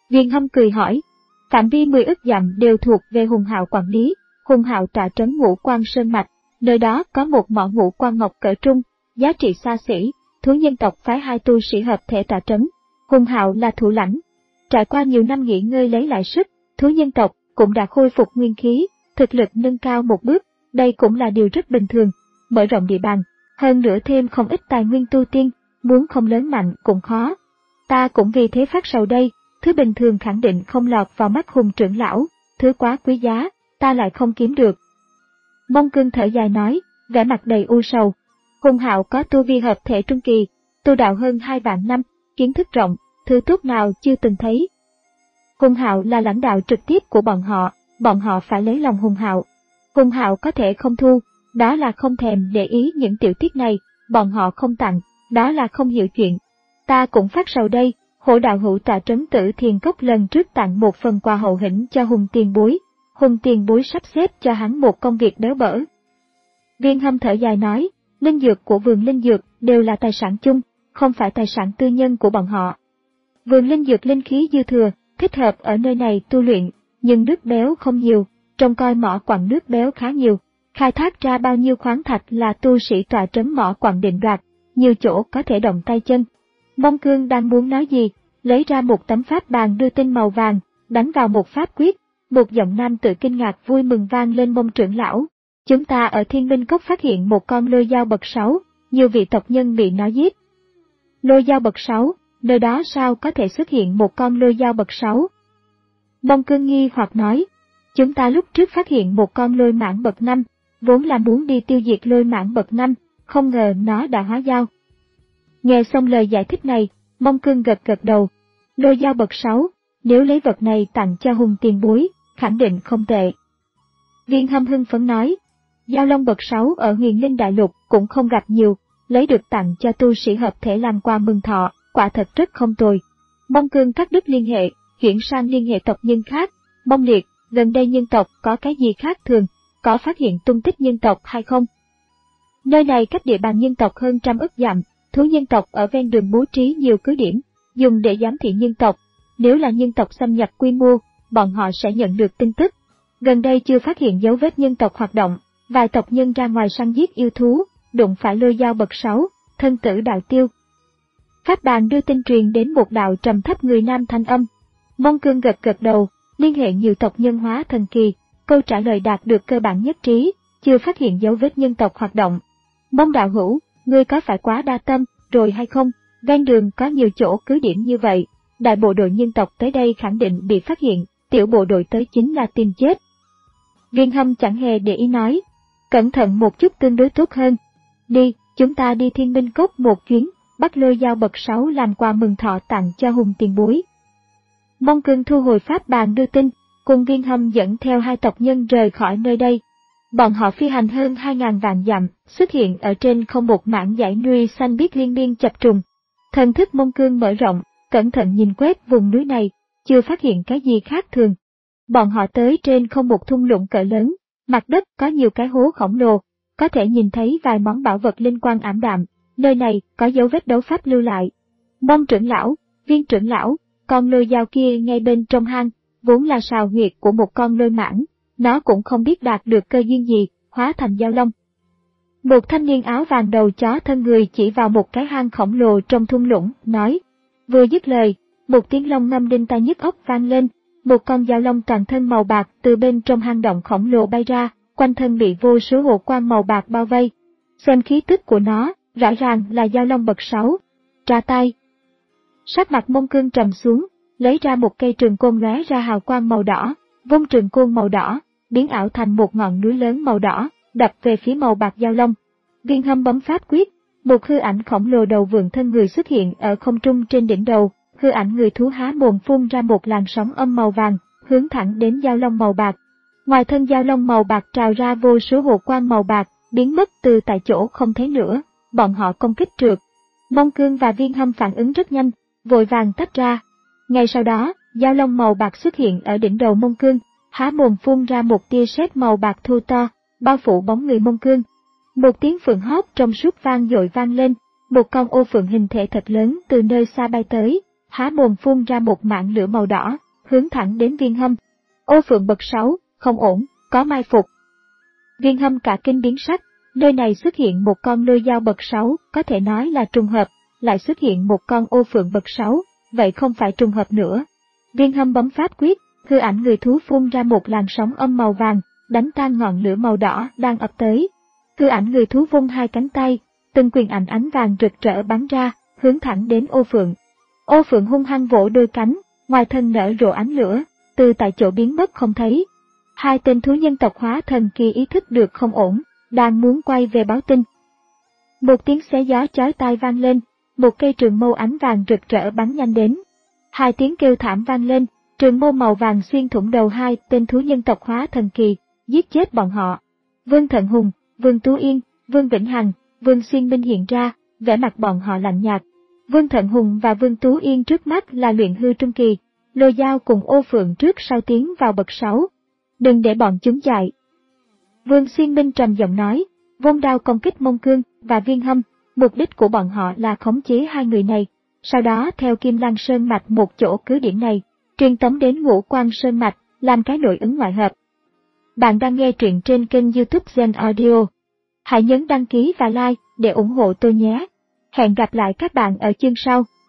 Viên Hâm cười hỏi. Phạm vi mười ức dặm đều thuộc về Hùng Hạo quản lý. Hùng Hạo tọa trấn Ngũ Quan Sơn Mạch, nơi đó có một mỏ ngũ quan ngọc cỡ trung, giá trị xa xỉ. Thú nhân tộc phái hai tu sĩ hợp thể tọa trấn. Hùng Hạo là thủ lãnh. Trải qua nhiều năm nghỉ ngơi lấy lại sức, thú nhân tộc cũng đã khôi phục nguyên khí, thực lực nâng cao một bước. Đây cũng là điều rất bình thường. Mở rộng địa bàn, hơn nữa thêm không ít tài nguyên tu tiên, muốn không lớn mạnh cũng khó. Ta cũng vì thế phát sầu đây, thứ bình thường khẳng định không lọt vào mắt Hùng trưởng lão, thứ quá quý giá, ta lại không kiếm được. Mông Cương thở dài nói, vẻ mặt đầy u sầu. Hùng Hạo có tu vi hợp thể trung kỳ, tu đạo hơn hai vạn năm, kiến thức rộng, thứ tốt nào chưa từng thấy. Hùng Hạo là lãnh đạo trực tiếp của bọn họ, bọn họ phải lấy lòng Hùng Hạo. Hùng Hạo có thể không thu, đó là không thèm để ý những tiểu tiết này, bọn họ không tặng, đó là không hiểu chuyện. Ta cũng phát sầu đây, Hổ đạo hữu tọa trấn Tử Thiền Cốc lần trước tặng một phần quà hậu hĩnh cho Hùng tiền bối, Hùng tiền bối sắp xếp cho hắn một công việc béo bở. Viên Hâm thở dài nói, linh dược của vườn linh dược đều là tài sản chung, không phải tài sản tư nhân của bọn họ. Vườn linh dược linh khí dư thừa, thích hợp ở nơi này tu luyện, nhưng nước béo không nhiều, trông coi mỏ quặng nước béo khá nhiều. Khai thác ra bao nhiêu khoáng thạch là tu sĩ tọa trấn mỏ quặng định đoạt, nhiều chỗ có thể động tay chân. Mông Cương đang muốn nói gì, lấy ra một tấm pháp bàn đưa tin màu vàng, đánh vào một pháp quyết, một giọng nam tự kinh ngạc vui mừng vang lên. Mông trưởng lão, chúng ta ở Thiên Minh Cốc phát hiện một con lôi dao bậc sáu, nhiều vị tộc nhân bị nó giết. Lôi dao bậc sáu, nơi đó sao có thể xuất hiện một con lôi dao bậc sáu? Mông Cương nghi hoặc nói, chúng ta lúc trước phát hiện một con lôi mãng bậc năm, vốn là muốn đi tiêu diệt lôi mãng bậc năm, không ngờ nó đã hóa dao. Nghe xong lời giải thích này, Mông Cương gật gật đầu. Lôi dao bậc sáu, nếu lấy vật này tặng cho Hùng tiền bối, khẳng định không tệ. Viên Hâm hưng phấn nói, dao long bậc sáu ở Huyền Linh Đại Lục cũng không gặp nhiều, lấy được tặng cho tu sĩ hợp thể làm quà mừng thọ, quả thật rất không tồi. Mông Cương cắt đứt liên hệ, chuyển sang liên hệ tộc nhân khác. Mông Liệt, gần đây nhân tộc có cái gì khác thường, có phát hiện tung tích nhân tộc hay không? Nơi này cách địa bàn nhân tộc hơn trăm ức dặm, thú nhân tộc ở ven đường bố trí nhiều cứ điểm, dùng để giám thị nhân tộc. Nếu là nhân tộc xâm nhập quy mô, bọn họ sẽ nhận được tin tức. Gần đây chưa phát hiện dấu vết nhân tộc hoạt động, vài tộc nhân ra ngoài săn giết yêu thú, đụng phải lôi dao bậc sáu, thân tử đạo tiêu. Pháp bàn đưa tin truyền đến một đạo trầm thấp người nam thanh âm. Mông Cương gật gật đầu, liên hệ nhiều tộc nhân hóa thần kỳ, câu trả lời đạt được cơ bản nhất trí, chưa phát hiện dấu vết nhân tộc hoạt động. Mông đạo hữu, ngươi có phải quá đa tâm rồi hay không? Ven đường có nhiều chỗ cứ điểm như vậy, đại bộ đội nhân tộc tới đây khẳng định bị phát hiện, tiểu bộ đội tới chính là tìm chết. Viên Hâm chẳng hề để ý nói, cẩn thận một chút tương đối tốt hơn. Đi, chúng ta đi Thiên Minh Cốc một chuyến, bắt lôi dao bậc sáu làm quà mừng thọ tặng cho Hùng tiền bối. Mông Cương thu hồi pháp bàn đưa tin, cùng Viên Hâm dẫn theo hai tộc nhân rời khỏi nơi đây. Bọn họ phi hành hơn hai ngàn vạn dặm, xuất hiện ở trên không một mảng dãy núi xanh biếc liên miên chập trùng. Thần thức Mông Cương mở rộng, cẩn thận nhìn quét vùng núi này, chưa phát hiện cái gì khác thường. Bọn họ tới trên không một thung lũng cỡ lớn, mặt đất có nhiều cái hố khổng lồ, có thể nhìn thấy vài món bảo vật linh quang ảm đạm, nơi này có dấu vết đấu pháp lưu lại. Mông trưởng lão, Viên trưởng lão, con lôi dao kia ngay bên trong hang, vốn là sào huyệt của một con lôi mãng, nó cũng không biết đạt được cơ duyên gì, hóa thành dao long. Một thanh niên áo vàng đầu chó thân người chỉ vào một cái hang khổng lồ trong thung lũng, nói. Vừa dứt lời, một tiếng long ngâm đinh tai nhức óc vang lên, một con dao long toàn thân màu bạc từ bên trong hang động khổng lồ bay ra, quanh thân bị vô số hồ quang màu bạc bao vây. Xem khí tức của nó, rõ ràng là dao long bậc sáu. Ra tay. Sắc mặt Mông Cương trầm xuống, lấy ra một cây trường côn lóe ra hào quang màu đỏ, vung trường côn màu đỏ, biến ảo thành một ngọn núi lớn màu đỏ, đập về phía màu bạc dao long. Viên Hâm bấm pháp quyết, một hư ảnh khổng lồ đầu vượn thân người xuất hiện ở không trung trên đỉnh đầu, hư ảnh người thú há mồm phun ra một làn sóng âm màu vàng, hướng thẳng đến dao long màu bạc. Ngoài thân dao long màu bạc trào ra vô số hồ quang màu bạc, biến mất từ tại chỗ không thấy nữa, bọn họ công kích trượt. Mông Cương và Viên Hâm phản ứng rất nhanh, vội vàng tách ra. Ngay sau đó, dao long màu bạc xuất hiện ở đỉnh đầu Mông Cương, há mồm phun ra một tia sét màu bạc thô to, bao phủ bóng người Mông Cương. Một tiếng phượng hót trong suốt vang dội vang lên, một con ô phượng hình thể thật lớn từ nơi xa bay tới, há mồm phun ra một mảng lửa màu đỏ, hướng thẳng đến Viên Hâm. Ô Phượng bậc sáu, không ổn, có mai phục. Viên Hâm cả kinh biến sắc, nơi này xuất hiện một con lôi dao bậc sáu, có thể nói là trùng hợp, lại xuất hiện một con Ô Phượng bậc sáu, vậy không phải trùng hợp nữa. Viên Hâm bấm pháp quyết, hư ảnh người thú phun ra một làn sóng âm màu vàng, đánh tan ngọn lửa màu đỏ đang ập tới. Hư ảnh người thú vung hai cánh tay, từng quyền ảnh ánh vàng rực rỡ bắn ra, hướng thẳng đến Ô Phượng. Ô Phượng hung hăng vỗ đôi cánh, ngoài thân nở rộ ánh lửa, từ tại chỗ biến mất không thấy. Hai tên thú nhân tộc hóa thần kia ý thức được không ổn, đang muốn quay về báo tin. Một tiếng xé gió chói tai vang lên, một cây trường mâu ánh vàng rực rỡ bắn nhanh đến. Hai tiếng kêu thảm vang lên, trường mâu màu vàng xuyên thủng đầu hai tên thú nhân tộc hóa thần kỳ, giết chết bọn họ. Vương Thận Hùng, Vương Tú Yên, Vương Vĩnh Hằng, Vương Xuyên Minh hiện ra, vẻ mặt bọn họ lạnh nhạt. Vương Thận Hùng và Vương Tú Yên trước mắt là luyện hư trung kỳ, lôi dao cùng Ô Phượng trước sau tiến vào bậc sáu. Đừng để bọn chúng chạy. Vương Xuyên Minh trầm giọng nói, vung đao công kích Mông Cương và Viên Hâm, mục đích của bọn họ là khống chế hai người này, sau đó theo Kim Lan Sơn Mạch một chỗ cứ điểm này, truyền tống đến Ngũ Quan Sơn Mạch, làm cái nội ứng ngoại hợp. Bạn đang nghe truyện trên kênh YouTube Zen Audio. Hãy nhấn đăng ký và like để ủng hộ tôi nhé. Hẹn gặp lại các bạn ở chương sau.